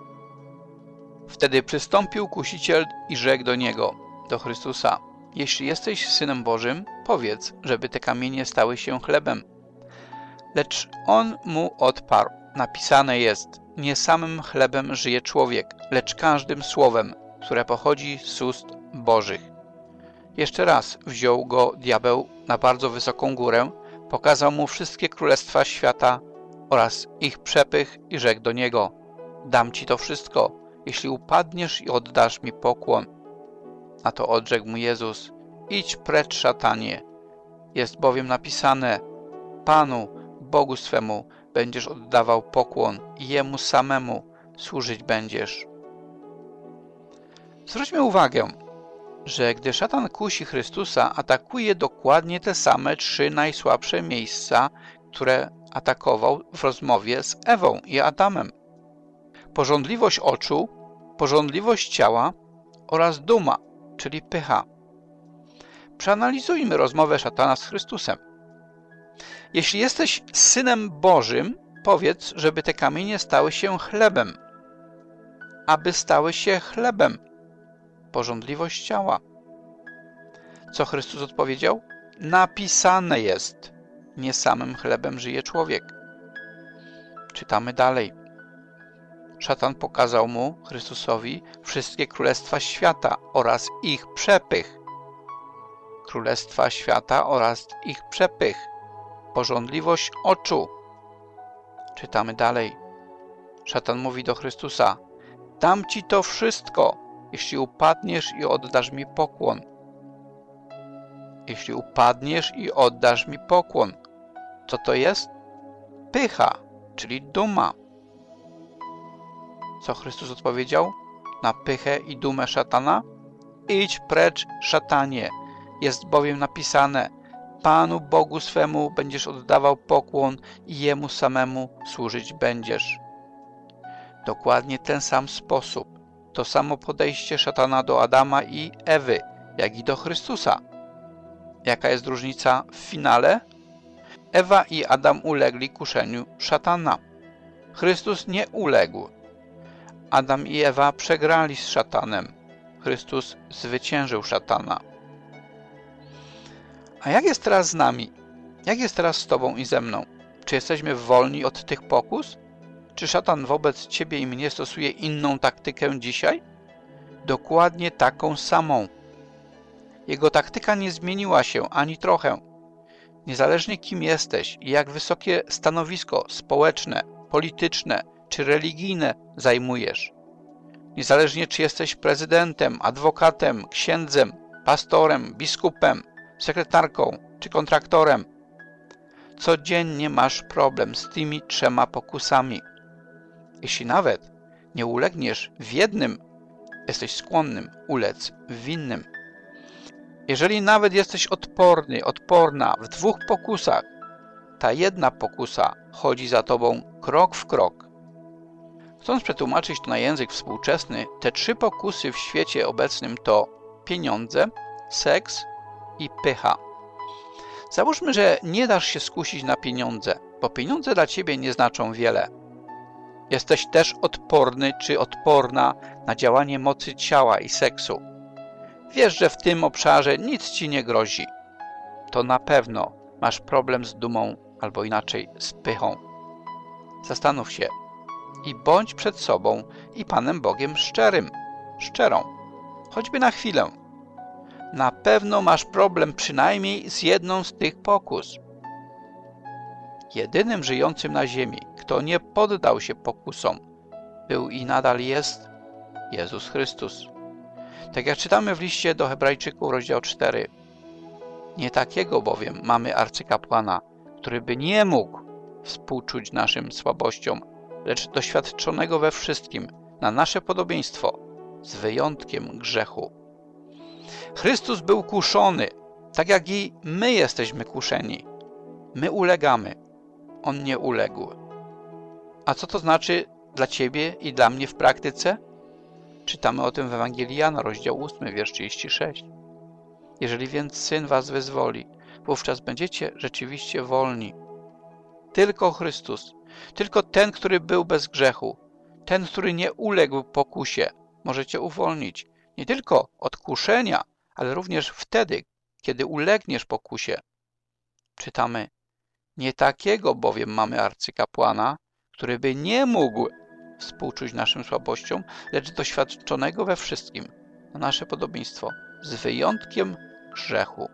Wtedy przystąpił kusiciel i rzekł do niego, do Chrystusa: jeśli jesteś Synem Bożym, powiedz, żeby te kamienie stały się chlebem. Lecz on mu odparł: napisane jest: nie samym chlebem żyje człowiek, lecz każdym słowem, które pochodzi z ust Bożych. Jeszcze raz wziął go diabeł na bardzo wysoką górę, pokazał mu wszystkie królestwa świata oraz ich przepych i rzekł do niego: dam ci to wszystko, jeśli upadniesz i oddasz mi pokłon. Na to odrzekł mu Jezus: idź precz, szatanie, jest bowiem napisane: Panu, Bogu swemu, będziesz oddawał pokłon i Jemu samemu służyć będziesz. Zwróćmy uwagę, że gdy szatan kusi Chrystusa, atakuje dokładnie te same 3 najsłabsze miejsca, które atakował w rozmowie z Ewą i Adamem. Pożądliwość oczu, pożądliwość ciała oraz duma, czyli pycha. Przeanalizujmy rozmowę szatana z Chrystusem. Jeśli jesteś Synem Bożym, powiedz, żeby te kamienie stały się chlebem. Aby stały się chlebem. Pożądliwość ciała. Co Chrystus odpowiedział? Napisane jest: nie samym chlebem żyje człowiek. Czytamy dalej. Szatan pokazał mu, Chrystusowi, wszystkie królestwa świata oraz ich przepych. Królestwa świata oraz ich przepych. Pożądliwość oczu. Czytamy dalej. Szatan mówi do Chrystusa: dam ci to wszystko, jeśli upadniesz i oddasz mi pokłon. Jeśli upadniesz i oddasz mi pokłon. Co to jest? Pycha, czyli duma. Co Chrystus odpowiedział na pychę i dumę szatana? Idź precz, szatanie. Jest bowiem napisane: Panu Bogu swemu będziesz oddawał pokłon i Jemu samemu służyć będziesz. Dokładnie ten sam sposób, to samo podejście szatana do Adama i Ewy, jak i do Chrystusa. Jaka jest różnica w finale? Ewa i Adam ulegli kuszeniu szatana. Chrystus nie uległ. Adam i Ewa przegrali z szatanem. Chrystus zwyciężył szatana. A jak jest teraz z nami? Jak jest teraz z Tobą i ze mną? Czy jesteśmy wolni od tych pokus? Czy szatan wobec Ciebie i mnie stosuje inną taktykę dzisiaj? Dokładnie taką samą. Jego taktyka nie zmieniła się ani trochę. Niezależnie kim jesteś i jak wysokie stanowisko społeczne, polityczne czy religijne zajmujesz, niezależnie czy jesteś prezydentem, adwokatem, księdzem, pastorem, biskupem, sekretarką czy kontraktorem, codziennie masz problem z tymi trzema pokusami. Jeśli nawet nie ulegniesz w jednym, jesteś skłonnym ulec w innym. Jeżeli nawet jesteś odporny, odporna w dwóch pokusach, ta jedna pokusa chodzi za tobą krok w krok. Chcąc przetłumaczyć to na język współczesny, te trzy pokusy w świecie obecnym to pieniądze, seks i pycha. Załóżmy, że nie dasz się skusić na pieniądze, bo pieniądze dla ciebie nie znaczą wiele. Jesteś też odporny czy odporna na działanie mocy ciała i seksu. Wiesz, że w tym obszarze nic ci nie grozi. To na pewno masz problem z dumą, albo inaczej z pychą. Zastanów się i bądź przed sobą i Panem Bogiem szczerą, choćby na chwilę. Na pewno masz problem przynajmniej z jedną z tych pokus. Jedynym żyjącym na ziemi, kto nie poddał się pokusom, był i nadal jest Jezus Chrystus. Tak jak czytamy w liście do Hebrajczyków, rozdział 4. Nie takiego bowiem mamy arcykapłana, który by nie mógł współczuć naszym słabościom, lecz doświadczonego we wszystkim na nasze podobieństwo, z wyjątkiem grzechu. Chrystus był kuszony, tak jak i my jesteśmy kuszeni. My ulegamy, On nie uległ. A co to znaczy dla Ciebie i dla mnie w praktyce? Czytamy o tym w Ewangelii Jana, rozdział 8, wiersz 36. Jeżeli więc Syn was wyzwoli, wówczas będziecie rzeczywiście wolni. Tylko Chrystus, tylko ten, który był bez grzechu, ten, który nie uległ pokusie, możecie uwolnić nie tylko od kuszenia, ale również wtedy, kiedy ulegniesz pokusie. Czytamy: nie takiego bowiem mamy arcykapłana, który by nie mógł współczuć naszym słabościom, lecz doświadczonego we wszystkim, na nasze podobieństwo, z wyjątkiem grzechu.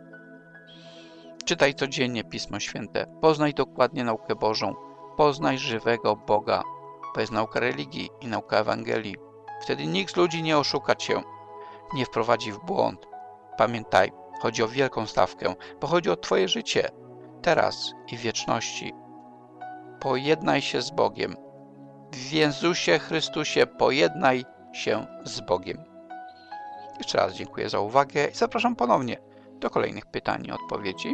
Czytaj codziennie Pismo Święte, poznaj dokładnie naukę Bożą, poznaj żywego Boga. To jest nauka religii i nauka Ewangelii. Wtedy nikt z ludzi nie oszuka cię, nie wprowadzi w błąd. Pamiętaj, chodzi o wielką stawkę, bo chodzi o twoje życie, teraz i w wieczności. Pojednaj się z Bogiem. W Jezusie Chrystusie pojednaj się z Bogiem. Jeszcze raz dziękuję za uwagę i zapraszam ponownie do kolejnych pytań i odpowiedzi.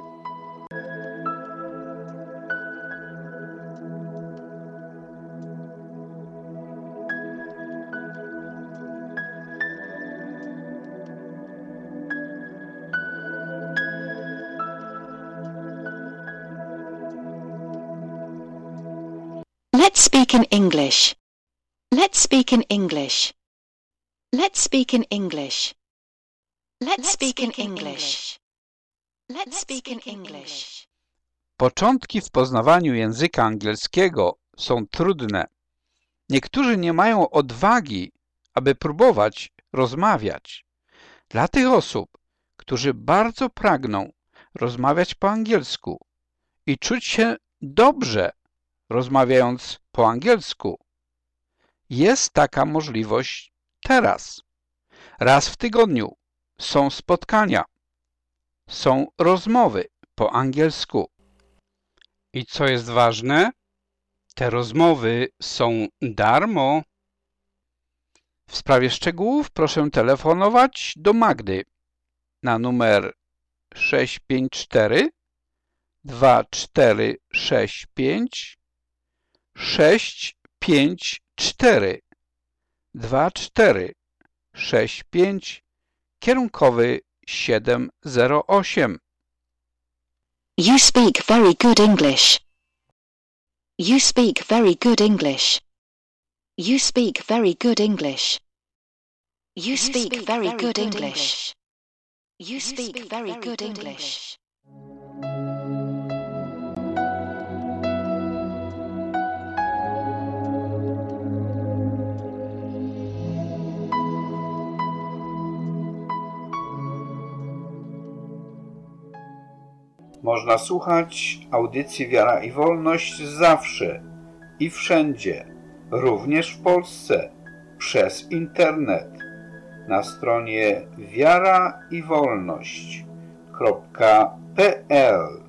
Let's speak in English. Let's speak in English. Let's speak in English. Let's speak in English. Let's speak in English. Początki w poznawaniu języka angielskiego są trudne. Niektórzy nie mają odwagi, aby próbować rozmawiać. Dla tych osób, którzy bardzo pragną rozmawiać po angielsku i czuć się dobrze rozmawiając po angielsku, jest taka możliwość teraz. Raz w tygodniu są spotkania, są rozmowy po angielsku. I co jest ważne, te rozmowy są darmo. W sprawie szczegółów proszę telefonować do Magdy na numer 654 2465 654 2465 kierunkowy 708. You speak very good English. You speak very good English. You speak very good English. You speak very good English. You speak very good English. Można słuchać audycji Wiara i Wolność zawsze i wszędzie, również w Polsce, przez internet na stronie wiaraiwolność.pl.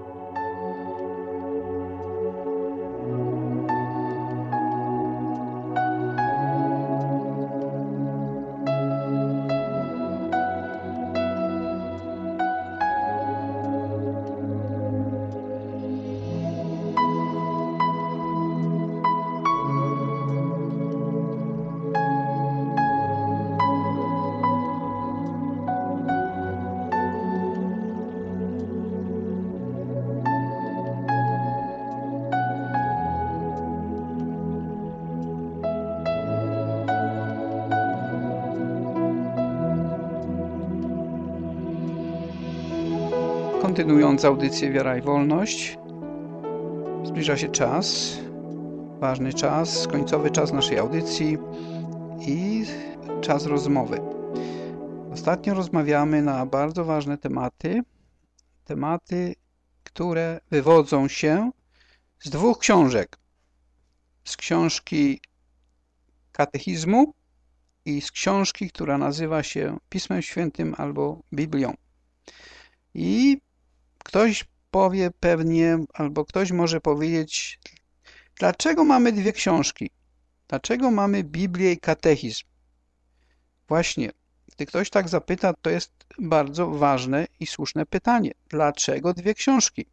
Kontynuując audycję Wiara i Wolność, zbliża się czas, ważny czas, końcowy czas naszej audycji i czas rozmowy. Ostatnio rozmawiamy na bardzo ważne tematy, które wywodzą się z dwóch książek. Z książki katechizmu i z książki, która nazywa się Pismem Świętym albo Biblią. I ktoś powie pewnie, albo ktoś może powiedzieć, dlaczego mamy dwie książki? Dlaczego mamy Biblię i katechizm? Właśnie, gdy ktoś tak zapyta, to jest bardzo ważne i słuszne pytanie. Dlaczego dwie książki?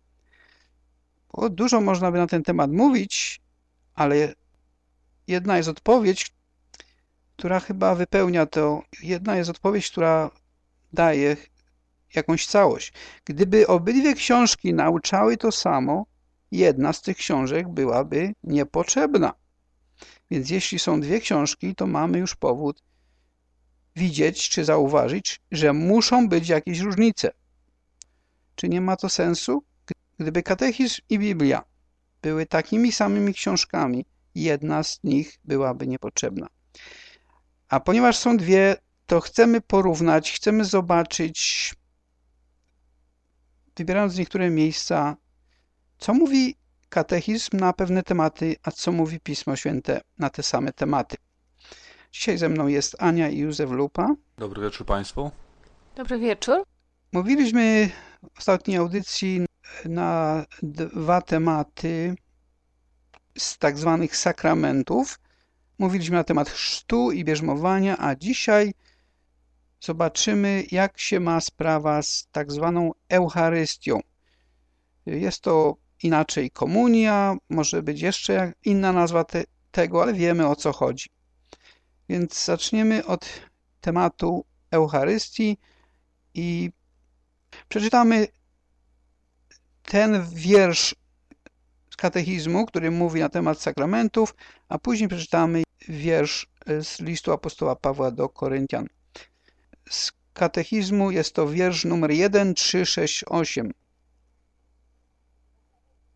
Bo dużo można by na ten temat mówić, ale jedna jest odpowiedź, która chyba wypełnia to. Jedna jest odpowiedź, która daje jakąś całość. Gdyby obydwie książki nauczały to samo, jedna z tych książek byłaby niepotrzebna. Więc jeśli są dwie książki, to mamy już powód widzieć czy zauważyć, że muszą być jakieś różnice. Czy nie ma to sensu? Gdyby katechizm i Biblia były takimi samymi książkami, jedna z nich byłaby niepotrzebna. A ponieważ są dwie, to chcemy porównać, chcemy zobaczyć, wybierając niektóre miejsca, co mówi katechizm na pewne tematy, a co mówi Pismo Święte na te same tematy. Dzisiaj ze mną jest Ania i Józef Lupa. Dobry wieczór Państwu. Dobry wieczór. Mówiliśmy w ostatniej audycji na dwa tematy z tak zwanych sakramentów. Mówiliśmy na temat chrztu i bierzmowania, a dzisiaj zobaczymy, jak się ma sprawa z tak zwaną Eucharystią. Jest to inaczej komunia, może być jeszcze inna nazwa tego, ale wiemy, o co chodzi. Więc zaczniemy od tematu Eucharystii i przeczytamy ten wiersz z katechizmu, który mówi na temat sakramentów, a później przeczytamy wiersz z listu apostoła Pawła do Koryntian. Z katechizmu jest to wiersz numer 1368.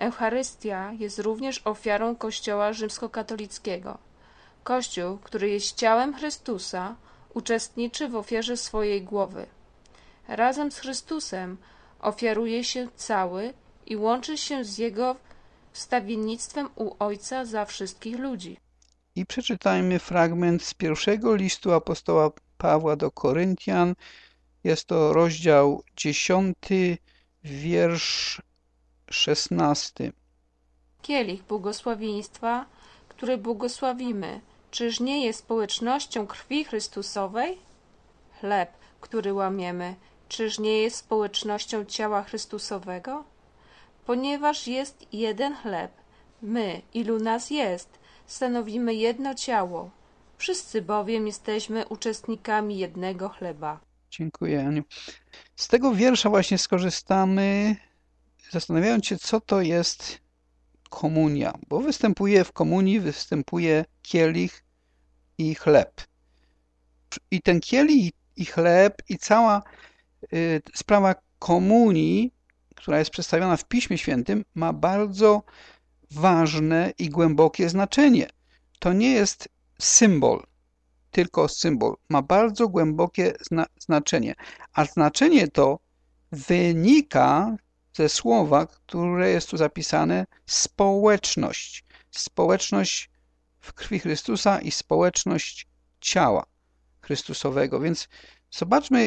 Eucharystia jest również ofiarą Kościoła rzymskokatolickiego. Kościół, który jest ciałem Chrystusa, uczestniczy w ofierze swojej głowy. Razem z Chrystusem ofiaruje się cały i łączy się z Jego wstawiennictwem u Ojca za wszystkich ludzi. I przeczytajmy fragment z pierwszego listu apostoła Pawła do Koryntian. Jest to rozdział 10, wiersz 16. Kielich błogosławieństwa, który błogosławimy, czyż nie jest społecznością krwi Chrystusowej? Chleb, który łamiemy, czyż nie jest społecznością ciała Chrystusowego? Ponieważ jest jeden chleb, my, ilu nas jest, stanowimy jedno ciało. Wszyscy bowiem jesteśmy uczestnikami jednego chleba. Dziękuję, Aniu. Z tego wiersza właśnie skorzystamy, zastanawiając się, co to jest komunia, bo w komunii występuje kielich i chleb. I ten kielich i chleb i cała sprawa komunii, która jest przedstawiona w Piśmie Świętym, ma bardzo ważne i głębokie znaczenie. To nie jest symbol, tylko symbol. Ma bardzo głębokie znaczenie. A znaczenie to wynika ze słowa, które jest tu zapisane, społeczność. Społeczność w krwi Chrystusa i społeczność ciała Chrystusowego. Więc zobaczmy,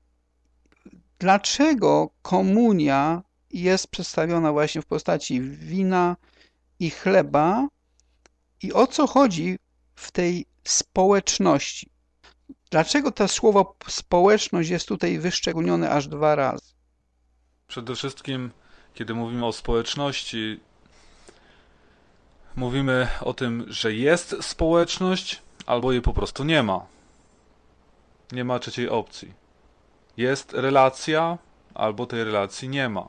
dlaczego komunia jest przedstawiona właśnie w postaci wina i chleba i o co chodzi w tej społeczności. Dlaczego to słowo społeczność jest tutaj wyszczególnione aż 2 razy? Przede wszystkim, kiedy mówimy o społeczności, mówimy o tym, że jest społeczność, albo jej po prostu nie ma. Nie ma trzeciej opcji. Jest relacja, albo tej relacji nie ma.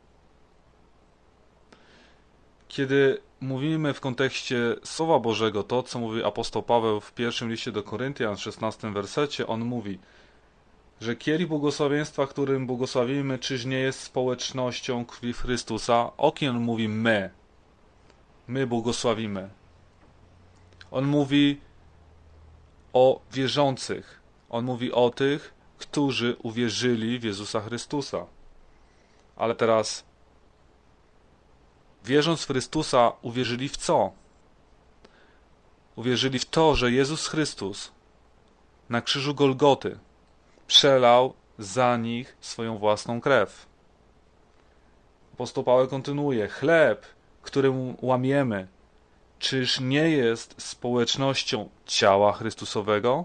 Kiedy mówimy w kontekście Słowa Bożego, to co mówi apostoł Paweł w pierwszym liście do Koryntian, w 16 wersecie, on mówi, że kielich błogosławieństwa, którym błogosławimy, czyż nie jest społecznością krwi Chrystusa? O kim on mówi my? My błogosławimy. On mówi o wierzących. On mówi o tych, którzy uwierzyli w Jezusa Chrystusa. Ale teraz, wierząc w Chrystusa, uwierzyli w co? Uwierzyli w to, że Jezus Chrystus na krzyżu Golgoty przelał za nich swoją własną krew. Apostoł Paweł kontynuuje, chleb, którym łamiemy, czyż nie jest społecznością ciała Chrystusowego?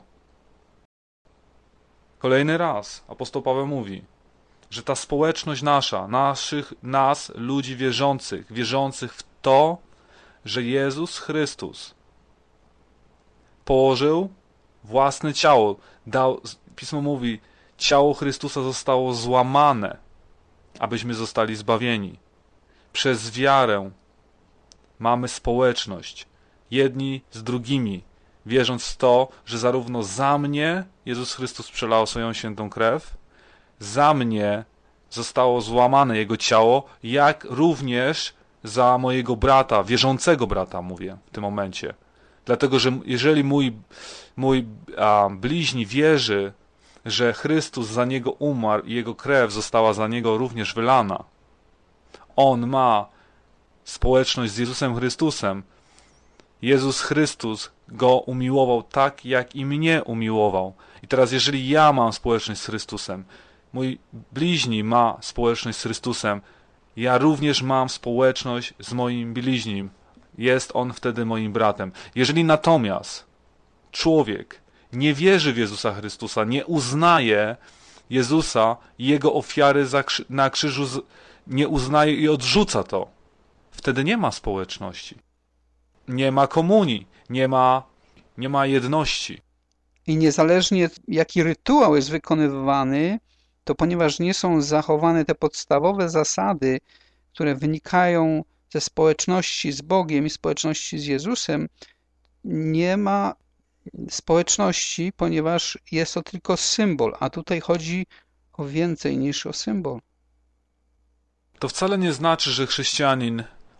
Kolejny raz apostoł Paweł mówi, że ta społeczność nas, ludzi wierzących w to, że Jezus Chrystus położył własne ciało, Pismo mówi, ciało Chrystusa zostało złamane, abyśmy zostali zbawieni. Przez wiarę mamy społeczność, jedni z drugimi, wierząc w to, że zarówno za mnie Jezus Chrystus przelał swoją świętą krew, za mnie zostało złamane Jego ciało, jak również za mojego brata, wierzącego brata mówię w tym momencie. Dlatego, że jeżeli mój bliźni wierzy, że Chrystus za niego umarł i Jego krew została za niego również wylana, on ma społeczność z Jezusem Chrystusem. Jezus Chrystus go umiłował tak, jak i mnie umiłował. I teraz jeżeli ja mam społeczność z Chrystusem, mój bliźni ma społeczność z Chrystusem, ja również mam społeczność z moim bliźnim. Jest on wtedy moim bratem. Jeżeli natomiast człowiek nie wierzy w Jezusa Chrystusa, nie uznaje Jezusa i Jego ofiary na krzyżu, nie uznaje i odrzuca to, wtedy nie ma społeczności. Nie ma komunii, nie ma jedności. I niezależnie jaki rytuał jest wykonywany, to ponieważ nie są zachowane te podstawowe zasady, które wynikają ze społeczności z Bogiem i społeczności z Jezusem, nie ma społeczności, ponieważ jest to tylko symbol, a tutaj chodzi o więcej niż o symbol. To wcale nie znaczy, że chrześcijanin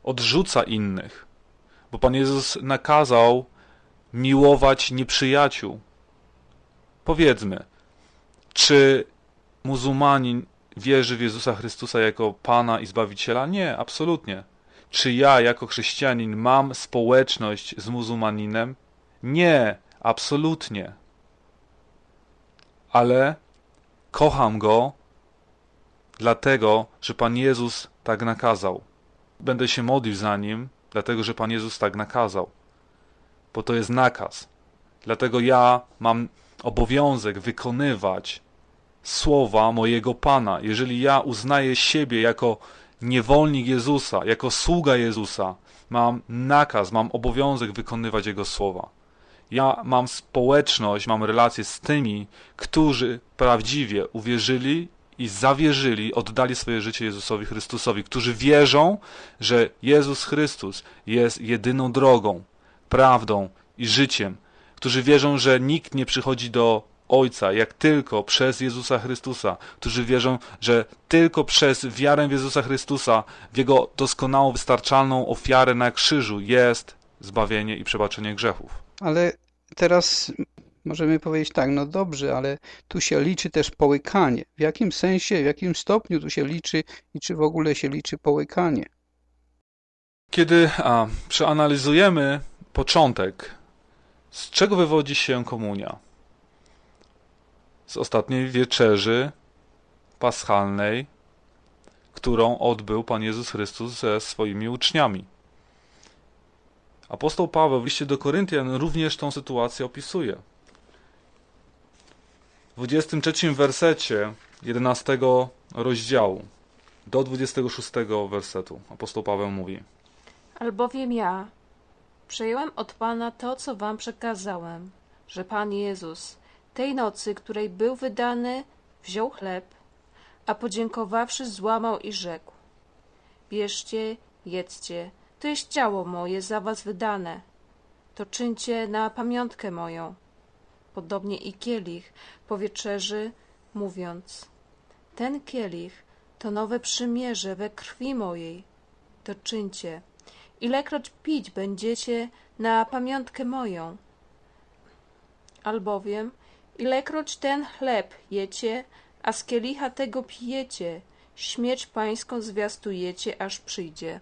odrzuca innych, bo Pan Jezus nakazał miłować nieprzyjaciół. Powiedzmy, czy muzułmanin wierzy w Jezusa Chrystusa jako Pana i Zbawiciela? Nie, absolutnie. Czy ja jako chrześcijanin mam społeczność z muzułmaninem? Nie, absolutnie. Ale kocham go dlatego, że Pan Jezus tak nakazał. Będę się modlił za nim, dlatego, że Pan Jezus tak nakazał. Bo to jest nakaz. Dlatego ja mam obowiązek wykonywać słowa mojego Pana. Jeżeli ja uznaję siebie jako niewolnik Jezusa, jako sługa Jezusa, mam nakaz, mam obowiązek wykonywać Jego słowa. Ja mam społeczność, mam relację z tymi, którzy prawdziwie uwierzyli i zawierzyli, oddali swoje życie Jezusowi Chrystusowi, którzy wierzą, że Jezus Chrystus jest jedyną drogą, prawdą i życiem, którzy wierzą, że nikt nie przychodzi do Ojca, jak tylko przez Jezusa Chrystusa, którzy wierzą, że tylko przez wiarę w Jezusa Chrystusa, w Jego doskonałą, wystarczalną ofiarę na krzyżu jest zbawienie i przebaczenie grzechów. Ale teraz możemy powiedzieć tak, no dobrze, ale tu się liczy też połykanie. W jakim sensie, w jakim stopniu tu się liczy i czy w ogóle się liczy połykanie? Kiedy przeanalizujemy początek, z czego wywodzi się komunia? Z ostatniej wieczerzy paschalnej, którą odbył Pan Jezus Chrystus ze swoimi uczniami. Apostoł Paweł w liście do Koryntian również tą sytuację opisuje. W 23 wersecie 11 rozdziału do 26 wersetu apostoł Paweł mówi: Albowiem ja przejąłem od Pana to, co wam przekazałem, że Pan Jezus tej nocy, której był wydany, wziął chleb, a podziękowawszy złamał i rzekł: bierzcie, jedzcie, to jest ciało moje za was wydane, to czyńcie na pamiątkę moją. Podobnie i kielich po wieczerzy, mówiąc: ten kielich to nowe przymierze we krwi mojej, to czyńcie, ilekroć pić będziecie na pamiątkę moją. Albowiem ilekroć ten chleb jecie, a z kielicha tego pijecie, śmierć pańską zwiastujecie, aż przyjdzie.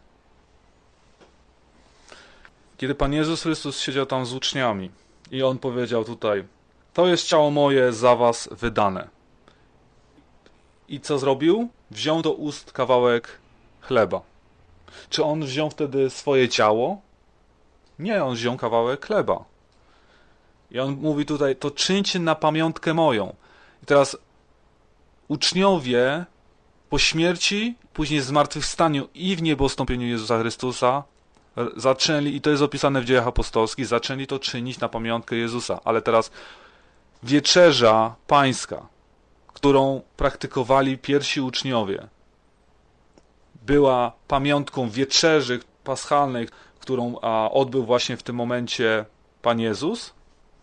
Kiedy Pan Jezus Chrystus siedział tam z uczniami i On powiedział tutaj: to jest ciało moje za was wydane. I co zrobił? Wziął do ust kawałek chleba. Czy On wziął wtedy swoje ciało? Nie, On wziął kawałek chleba. I On mówi tutaj: to czyńcie na pamiątkę moją. I teraz uczniowie po śmierci, później zmartwychwstaniu i w niebostąpieniu Jezusa Chrystusa zaczęli, i to jest opisane w Dziejach Apostolskich, zaczęli to czynić na pamiątkę Jezusa. Ale teraz wieczerza pańska, którą praktykowali pierwsi uczniowie, była pamiątką wieczerzy paschalnej, którą odbył właśnie w tym momencie Pan Jezus.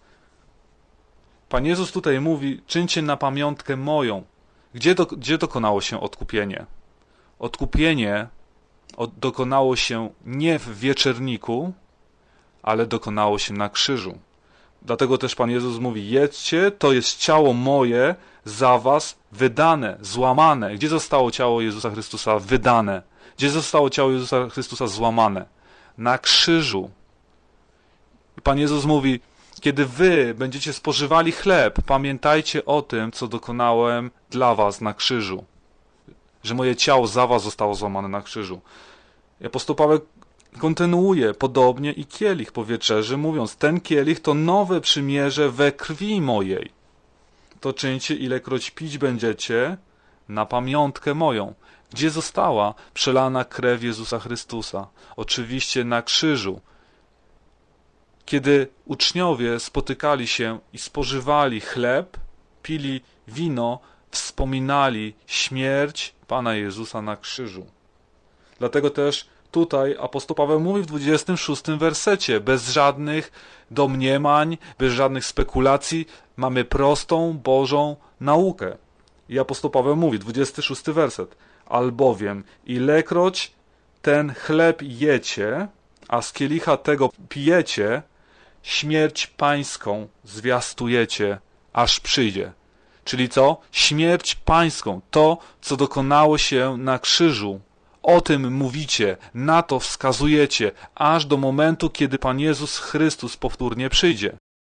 Pan Jezus tutaj mówi: czyńcie na pamiątkę moją. Gdzie dokonało się odkupienie? Odkupienie dokonało się nie w wieczerniku, ale dokonało się na krzyżu. Dlatego też Pan Jezus mówi: jedzcie, to jest ciało moje za was wydane, złamane. Gdzie zostało ciało Jezusa Chrystusa wydane? Gdzie zostało ciało Jezusa Chrystusa złamane? Na krzyżu. Pan Jezus mówi: kiedy wy będziecie spożywali chleb, pamiętajcie o tym, co dokonałem dla was na krzyżu. Że moje ciało za was zostało złamane na krzyżu. I apostoł Paweł kontynuuje: podobnie i kielich po wieczerzy, mówiąc: ten kielich to nowe przymierze we krwi mojej. To czyńcie, ilekroć pić będziecie, na pamiątkę moją. Gdzie została przelana krew Jezusa Chrystusa? Oczywiście na krzyżu. Kiedy uczniowie spotykali się i spożywali chleb, pili wino, wspominali śmierć Pana Jezusa na krzyżu. Dlatego też tutaj apostoł Paweł mówi w 26 wersecie: bez żadnych domniemań, bez żadnych spekulacji, mamy prostą Bożą naukę. I apostoł Paweł mówi, 26 werset: albowiem ilekroć ten chleb jecie, a z kielicha tego pijecie, śmierć pańską zwiastujecie, aż przyjdzie. Czyli co? Śmierć pańską, to, co dokonało się na krzyżu. O tym mówicie, na to wskazujecie, aż do momentu, kiedy Pan Jezus Chrystus powtórnie przyjdzie.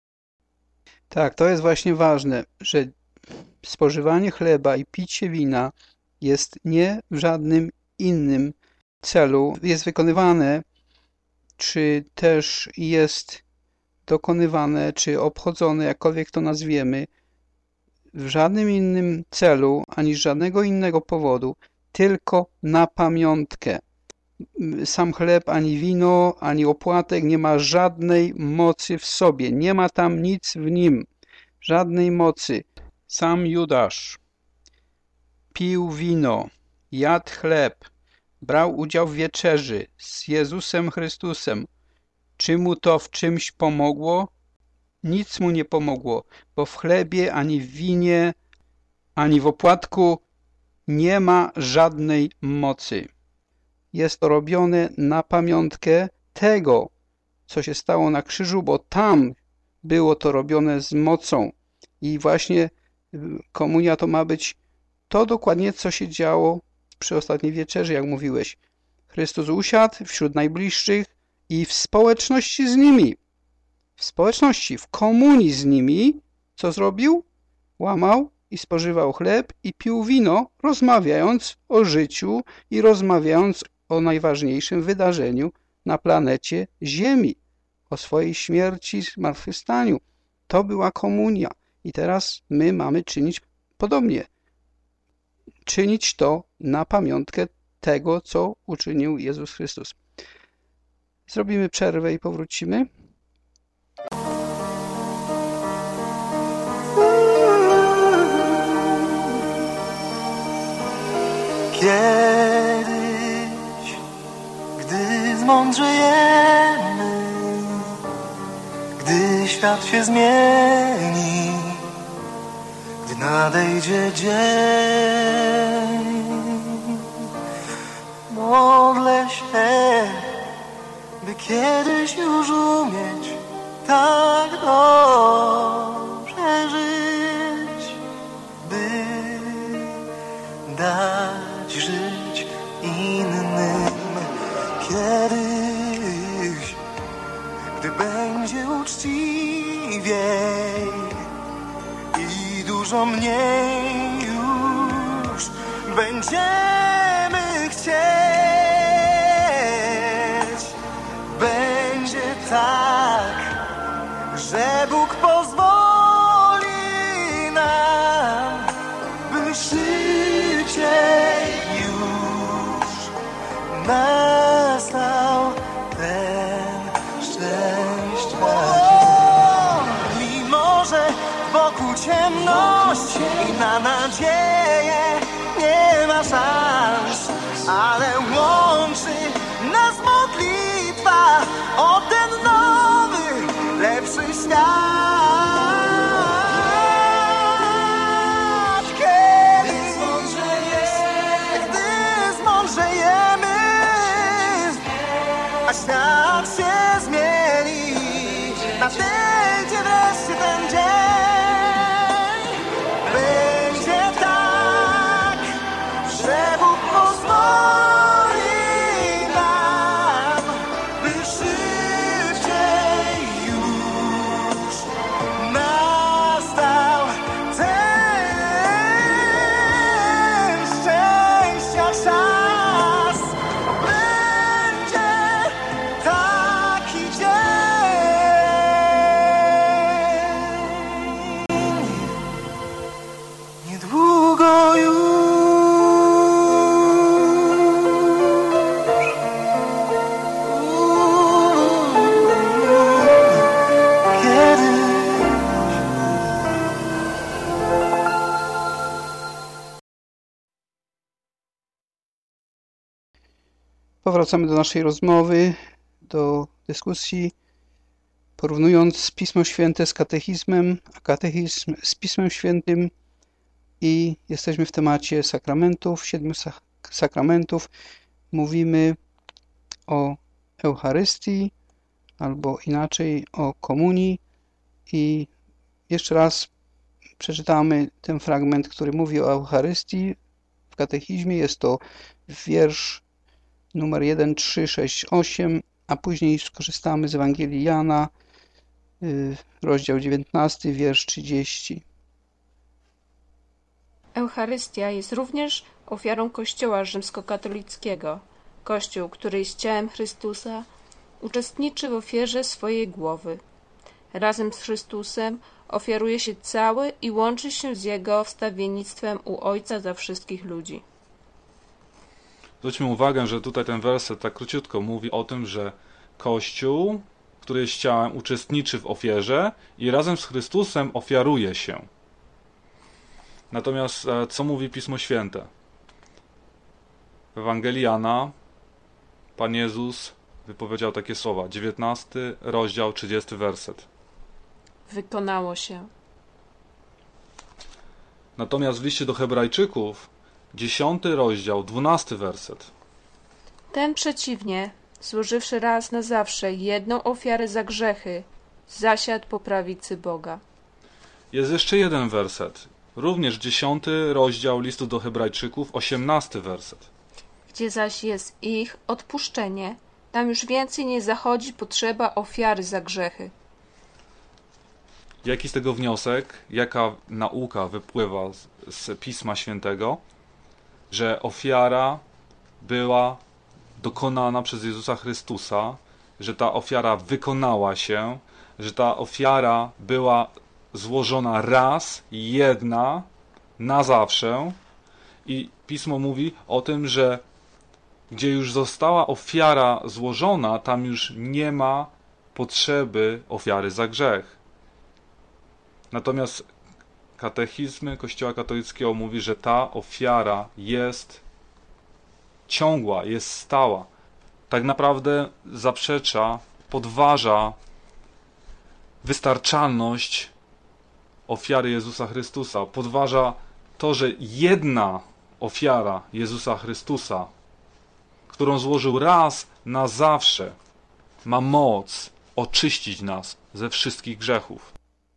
Tak, to jest właśnie ważne, że spożywanie chleba i picie wina jest nie w żadnym innym celu. Jest wykonywane, czy też jest dokonywane, czy obchodzone, jakkolwiek to nazwiemy, w żadnym innym celu, ani z żadnego innego powodu, tylko na pamiątkę. Sam chleb, ani wino, ani opłatek nie ma żadnej mocy w sobie. Nie ma tam nic w nim. Żadnej mocy. Sam Judasz pił wino, jadł chleb, brał udział w wieczerzy z Jezusem Chrystusem. Czy mu to w czymś pomogło? Nic mu nie pomogło, bo w chlebie, ani w winie, ani w opłatku nie ma żadnej mocy. Jest to robione na pamiątkę tego, co się stało na krzyżu, bo tam było to robione z mocą. I właśnie komunia to ma być to dokładnie, co się działo przy ostatniej wieczerzy, jak mówiłeś. Chrystus usiadł wśród najbliższych i w społeczności z nimi, w społeczności, w komunii z nimi, co zrobił? Łamał i spożywał chleb i pił wino, rozmawiając o życiu i rozmawiając o najważniejszym wydarzeniu na planecie Ziemi, o swojej śmierci, zmartwychwstaniu. To była komunia i teraz my mamy czynić podobnie. Czynić to na pamiątkę tego, co uczynił Jezus Chrystus. Zrobimy przerwę i powrócimy. Kiedyś, gdy zmądrzejemy, gdy świat się zmieni, gdy nadejdzie dzień, modlę się, by kiedyś już umieć tak dobrze żyć, by dać żyć innym. Kiedyś, gdy będzie uczciwiej i dużo mniej już będziemy chcieć, będzie tak, że Bóg pozwoli nam, by szybciej już nastał ten szczęścia dzień. Mimo że wokół ciemność i na nadzieję nie ma szans, ale łączy nas modlitwa o ten nowy, lepszy świat. Gdy zmądrzejemy, a świat się zmieni, nadejdzie wreszcie ten dzień. Będzie tak, że Bóg pozwoli nam, by szybciej już nastał ten szczęścia czas. Będzie taki dzień. Niedługo już. Powracamy do naszej rozmowy, do dyskusji, porównując Pismo Święte z katechizmem, a katechizm z Pismem Świętym, i jesteśmy w temacie sakramentów, 7 sakramentów. Mówimy o Eucharystii, albo inaczej o komunii. I jeszcze raz przeczytamy ten fragment, który mówi o Eucharystii w katechizmie. Jest to wiersz numer 1368, a później skorzystamy z Ewangelii Jana, rozdział 19, wiersz 30. Eucharystia jest również ofiarą Kościoła rzymskokatolickiego. Kościół, który jest ciałem Chrystusa, uczestniczy w ofierze swojej głowy. Razem z Chrystusem ofiaruje się cały i łączy się z Jego wstawiennictwem u Ojca za wszystkich ludzi. Zwróćmy uwagę, że tutaj ten werset tak króciutko mówi o tym, że Kościół, który jest ciałem, uczestniczy w ofierze i razem z Chrystusem ofiaruje się. Natomiast co mówi Pismo Święte? W Ewangelii Jana Pan Jezus wypowiedział takie słowa. 19 rozdział, 30 werset. Wykonało się. Natomiast w liście do Hebrajczyków 10 rozdział, 12 werset. Ten przeciwnie, złożywszy raz na zawsze jedną ofiarę za grzechy, zasiadł po prawicy Boga. Jest jeszcze jeden werset. Również 10 rozdział listu do Hebrajczyków, 18 werset. Gdzie zaś jest ich odpuszczenie, tam już więcej nie zachodzi potrzeba ofiary za grzechy. Jaki z tego wniosek, jaka nauka wypływa z Pisma Świętego? Że ofiara była dokonana przez Jezusa Chrystusa, że ta ofiara wykonała się, że ta ofiara była złożona raz, jedna, na zawsze. I Pismo mówi o tym, że gdzie już została ofiara złożona, tam już nie ma potrzeby ofiary za grzech. Natomiast katechizmy Kościoła katolickiego mówi, że ta ofiara jest ciągła, jest stała. Tak naprawdę zaprzecza, podważa wystarczalność ofiary Jezusa Chrystusa. Podważa to, że jedna ofiara Jezusa Chrystusa, którą złożył raz na zawsze, ma moc oczyścić nas ze wszystkich grzechów.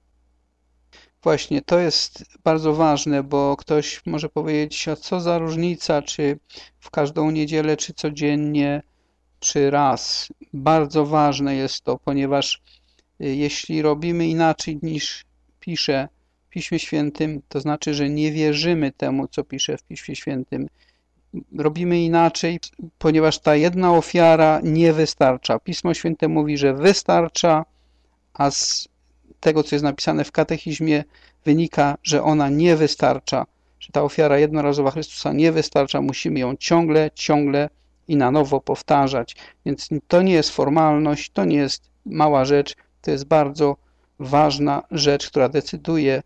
Właśnie, to jest bardzo ważne, bo ktoś może powiedzieć, a co za różnica, czy w każdą niedzielę, czy codziennie, czy raz. Bardzo ważne jest to, ponieważ jeśli robimy inaczej niż pisze w Piśmie Świętym, to znaczy, że nie wierzymy temu, co pisze w Piśmie Świętym. Robimy inaczej, ponieważ ta jedna ofiara nie wystarcza. Pismo Święte mówi, że wystarcza, a z tego, co jest napisane w katechizmie, wynika, że ona nie wystarcza, że ta ofiara jednorazowa Chrystusa nie wystarcza, musimy ją ciągle i na nowo powtarzać. Więc to nie jest formalność, to nie jest mała rzecz, to jest bardzo ważna rzecz, która decyduje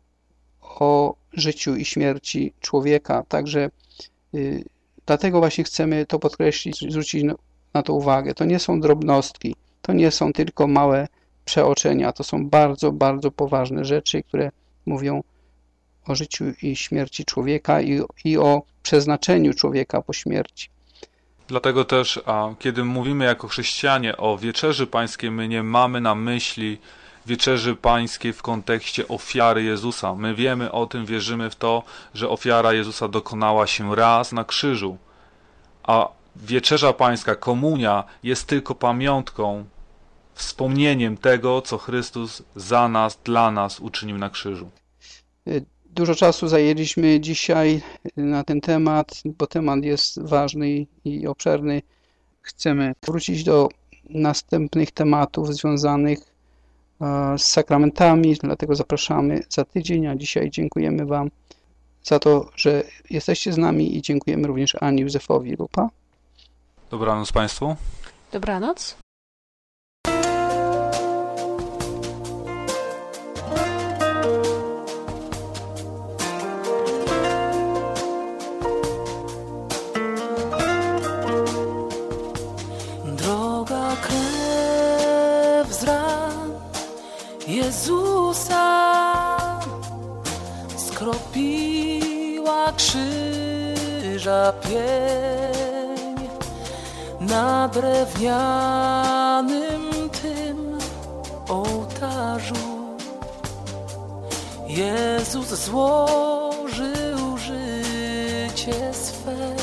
o życiu i śmierci człowieka. Także dlatego właśnie chcemy to podkreślić, zwrócić na to uwagę. To nie są drobnostki, to nie są tylko małe przeoczenia, to są bardzo, bardzo poważne rzeczy, które mówią o życiu i śmierci człowieka i o przeznaczeniu człowieka po śmierci. Dlatego też, kiedy mówimy jako chrześcijanie o Wieczerzy Pańskiej, my nie mamy na myśli Wieczerzy Pańskiej w kontekście ofiary Jezusa. My wiemy o tym, wierzymy w to, że ofiara Jezusa dokonała się raz na krzyżu, a Wieczerza Pańska, komunia jest tylko pamiątką, wspomnieniem tego, co Chrystus za nas, dla nas uczynił na krzyżu. Dużo czasu zajęliśmy dzisiaj na ten temat, bo temat jest ważny i obszerny. Chcemy wrócić do następnych tematów związanych z sakramentami, dlatego zapraszamy za tydzień, a dzisiaj dziękujemy Wam za to, że jesteście z nami i dziękujemy również Ani Józefowi Lupa. Dobranoc Państwu. Dobranoc. Droga krew z ran Jezusa skropiła krzyża pień. na drewnianym tym ołtarzu Jezus złożył życie swe.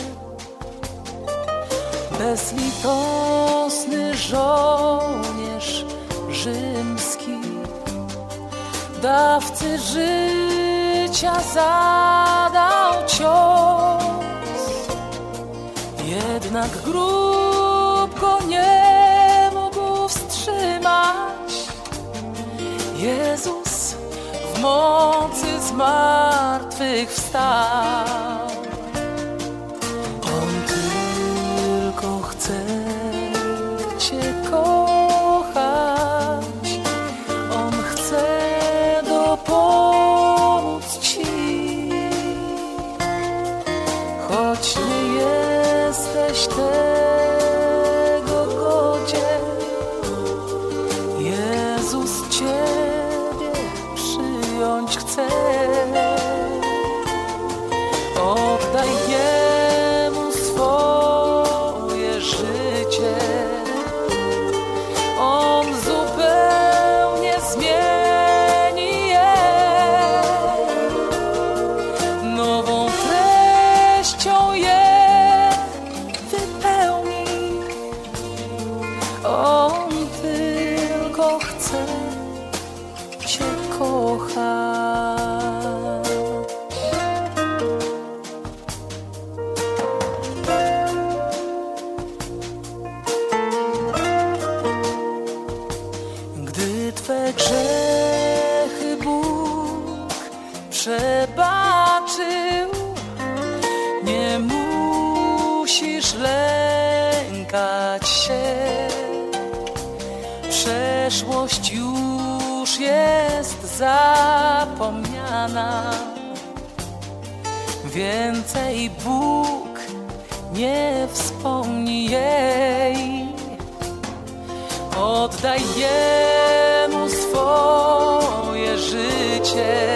Bezlitosny żołnierz rzymski, dawcy życia zadał cios. Jednak grób go nie mógł wstrzymać. Jezus w mocy zmartwychwstał. On tylko chce Cię kochać. On chce dopomóc Ci. Choć nie jesteś tego godzien, Jezus Ciebie przyjąć chce. Oddaj Jemu swoje życie. On zupełnie zmieni je nową treścią je wypełni. On tylko chce Cię kochać. Gdy Twe grzechy Bóg przebaczył, nie musisz lękać się. Przeszłość już jest zapomniana. Więcej Bóg nie wspomni jej. Oddaj Jemu swoje życie.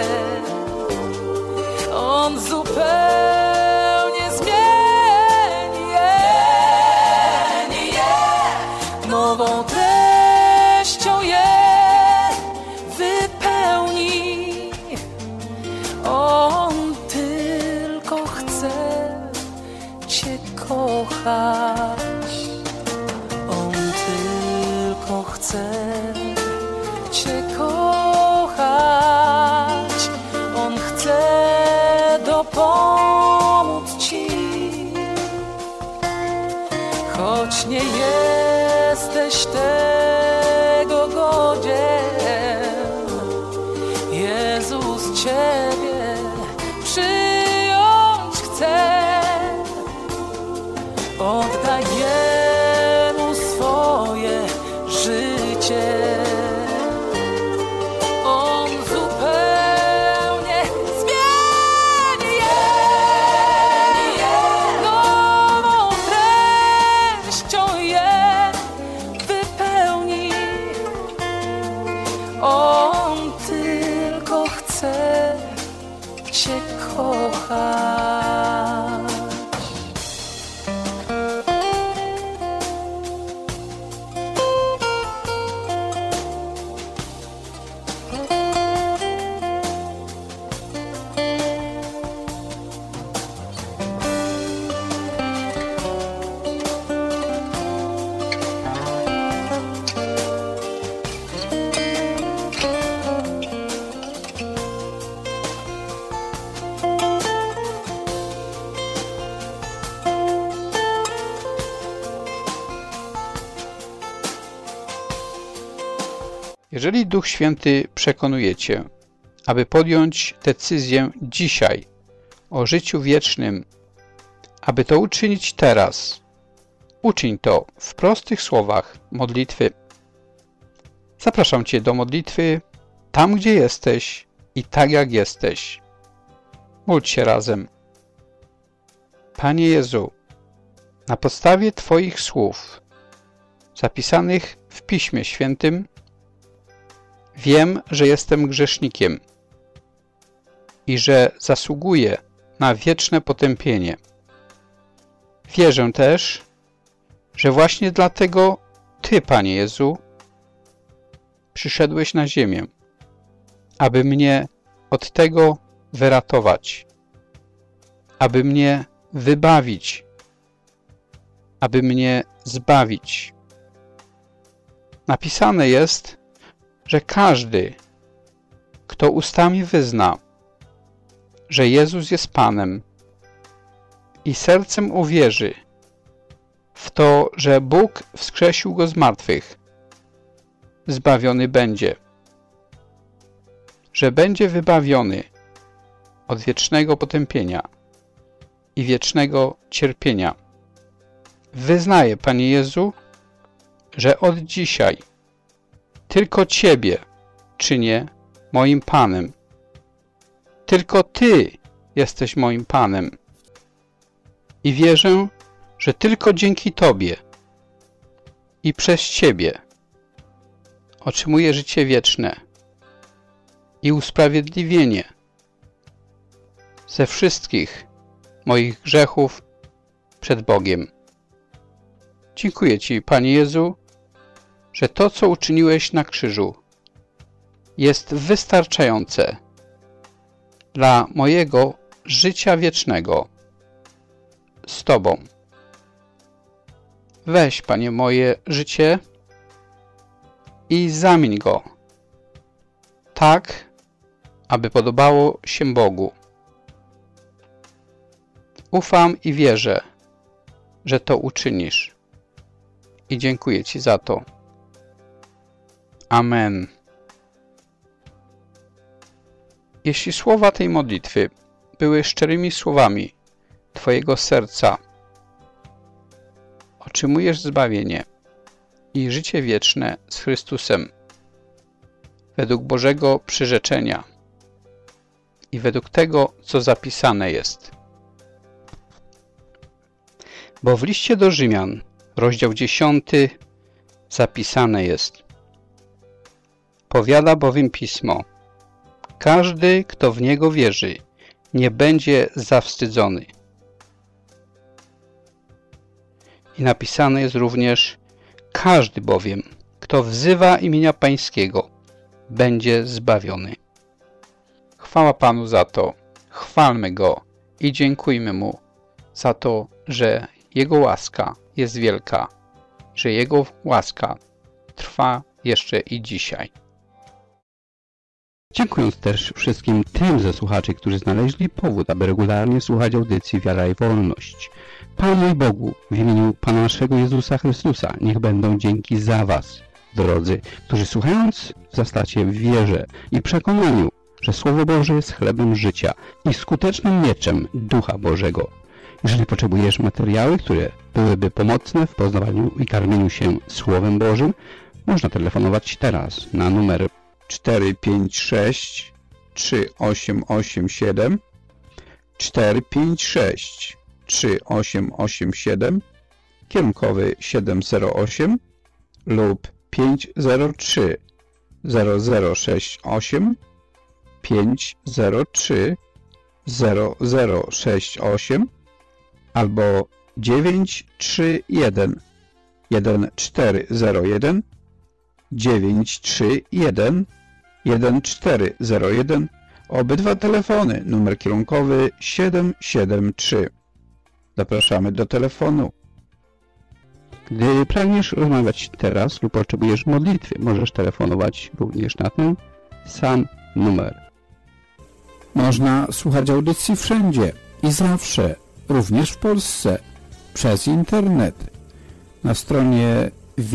On zupełnie zmieni je nową treścią je wypełni. On tylko chce Cię kochać. On tylko chce Cię kochać. On chce dopomóc Ci. Choć nie jesteś tego godzien, Jezus Ciebie przyjąć chce. Oddaj Jemu swoje życie. On zupełnie zmieni je nową treścią je wypełni. On tylko chce Cię kochać. Jeżeli Duch Święty przekonuje Cię, aby podjąć decyzję dzisiaj o życiu wiecznym, aby to uczynić teraz, uczyń to w prostych słowach modlitwy. Zapraszam Cię do modlitwy tam, gdzie jesteś i tak jak jesteś. Módl się razem. Panie Jezu, na podstawie Twoich słów zapisanych w Piśmie Świętym wiem, że jestem grzesznikiem i że zasługuję na wieczne potępienie. Wierzę też, że właśnie dlatego Ty, Panie Jezu, przyszedłeś na ziemię, aby mnie od tego wyratować, aby mnie wybawić, aby mnie zbawić. Napisane jest, że każdy, kto ustami wyzna, że Jezus jest Panem i sercem uwierzy w to, że Bóg wskrzesił Go z martwych, zbawiony będzie. Że będzie wybawiony od wiecznego potępienia i wiecznego cierpienia. Wyznaję, Panie Jezu, że od dzisiaj tylko Ciebie czynię moim Panem. Tylko Ty jesteś moim Panem. I wierzę, że tylko dzięki Tobie i przez Ciebie otrzymuję życie wieczne i usprawiedliwienie ze wszystkich moich grzechów przed Bogiem. Dziękuję Ci, Panie Jezu, że to, co uczyniłeś na krzyżu, jest wystarczające dla mojego życia wiecznego z Tobą. Weź, Panie, moje życie i zamień go tak, aby podobało się Bogu. Ufam i wierzę, że to uczynisz. I dziękuję Ci za to. Amen. Jeśli słowa tej modlitwy były szczerymi słowami Twojego serca, otrzymujesz zbawienie i życie wieczne z Chrystusem według Bożego przyrzeczenia i według tego, co zapisane jest. Bo w liście do Rzymian, rozdział 10, zapisane jest: powiada bowiem Pismo: każdy, kto w Niego wierzy, nie będzie zawstydzony. I napisane jest również: każdy bowiem, kto wzywa imienia Pańskiego, będzie zbawiony. Chwała Panu za to, chwalmy Go i dziękujmy Mu za to, że Jego łaska jest wielka, że Jego łaska trwa jeszcze i dzisiaj. Dziękując też wszystkim tym ze słuchaczy, którzy znaleźli powód, aby regularnie słuchać audycji Wiara i Wolność. Panu i Bogu, w imieniu Pana naszego Jezusa Chrystusa, niech będą dzięki za Was, drodzy, którzy słuchając wzrastacie w wierze i przekonaniu, że Słowo Boże jest chlebem życia i skutecznym mieczem Ducha Bożego. Jeżeli potrzebujesz materiały, które byłyby pomocne w poznawaniu i karmieniu się Słowem Bożym, można telefonować teraz na numer 456 3887 456 3887 kierunkowy 708 lub 503 0068 503 0068 albo 931 1401 931 1401. Obydwa telefony, numer kierunkowy 773. Zapraszamy do telefonu. Gdy pragniesz rozmawiać teraz lub potrzebujesz modlitwy, możesz telefonować również na ten sam numer. Można słuchać audycji wszędzie i zawsze, również w Polsce, przez internet. Na stronie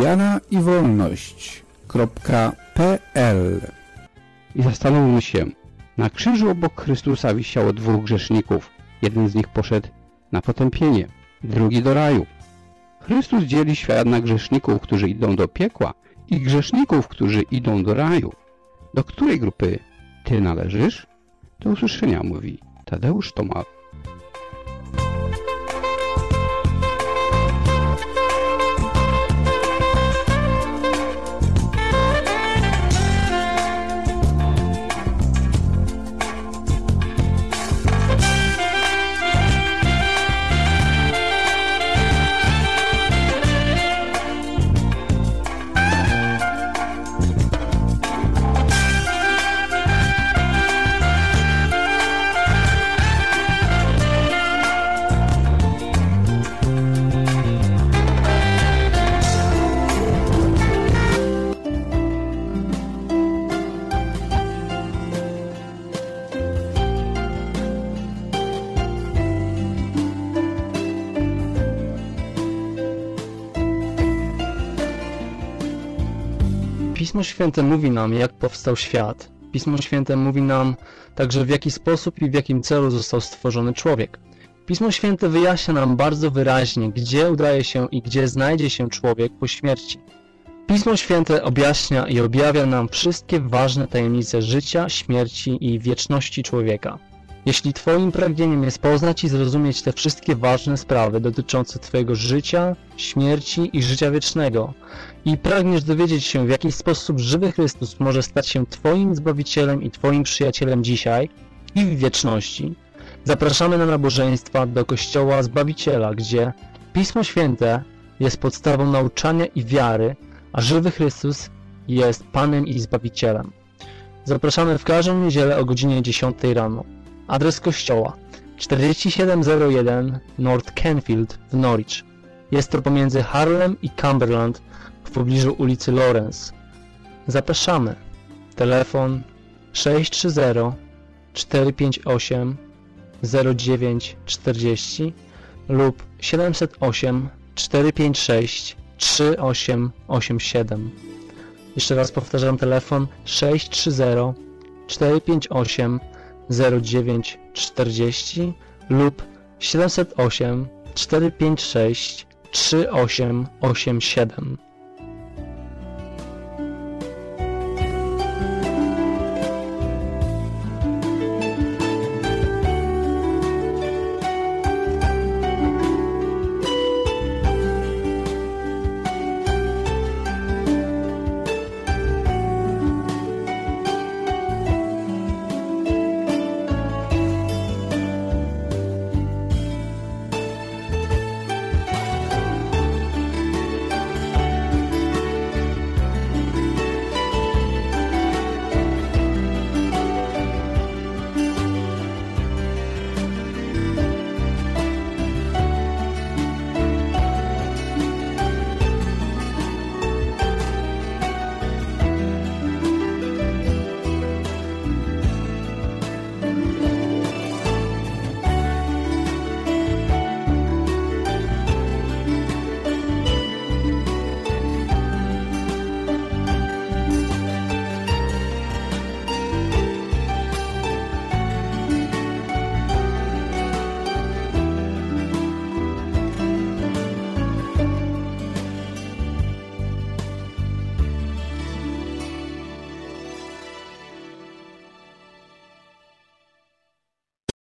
wiaraiwolność.pl. I zastanówmy się, na krzyżu obok Chrystusa wisiało dwóch grzeszników. Jeden z nich poszedł na potępienie, drugi do raju. Chrystus dzieli świat na grzeszników, którzy idą do piekła i grzeszników, którzy idą do raju. Do której grupy Ty należysz? Do usłyszenia, mówi Tadeusz Tomal. Pismo Święte mówi nam, jak powstał świat. Pismo Święte mówi nam także, w jaki sposób i w jakim celu został stworzony człowiek. Pismo Święte wyjaśnia nam bardzo wyraźnie, gdzie udaje się i gdzie znajdzie się człowiek po śmierci. Pismo Święte objaśnia i objawia nam wszystkie ważne tajemnice życia, śmierci i wieczności człowieka. Jeśli Twoim pragnieniem jest poznać i zrozumieć te wszystkie ważne sprawy dotyczące Twojego życia, śmierci i życia wiecznego i pragniesz dowiedzieć się, w jaki sposób żywy Chrystus może stać się Twoim Zbawicielem i Twoim przyjacielem dzisiaj i w wieczności, zapraszamy na nabożeństwa do Kościoła Zbawiciela, gdzie Pismo Święte jest podstawą nauczania i wiary, a żywy Chrystus jest Panem i Zbawicielem. Zapraszamy w każdą niedzielę o godzinie 10 rano. Adres kościoła 4701 North Canfield w Norwich. Jest to pomiędzy Harlem i Cumberland w pobliżu ulicy Lawrence. Zapraszamy. Telefon 630 458 0940 lub 708 456 3887. Jeszcze raz powtarzam, telefon 630 458 0940 lub 708 456 3887.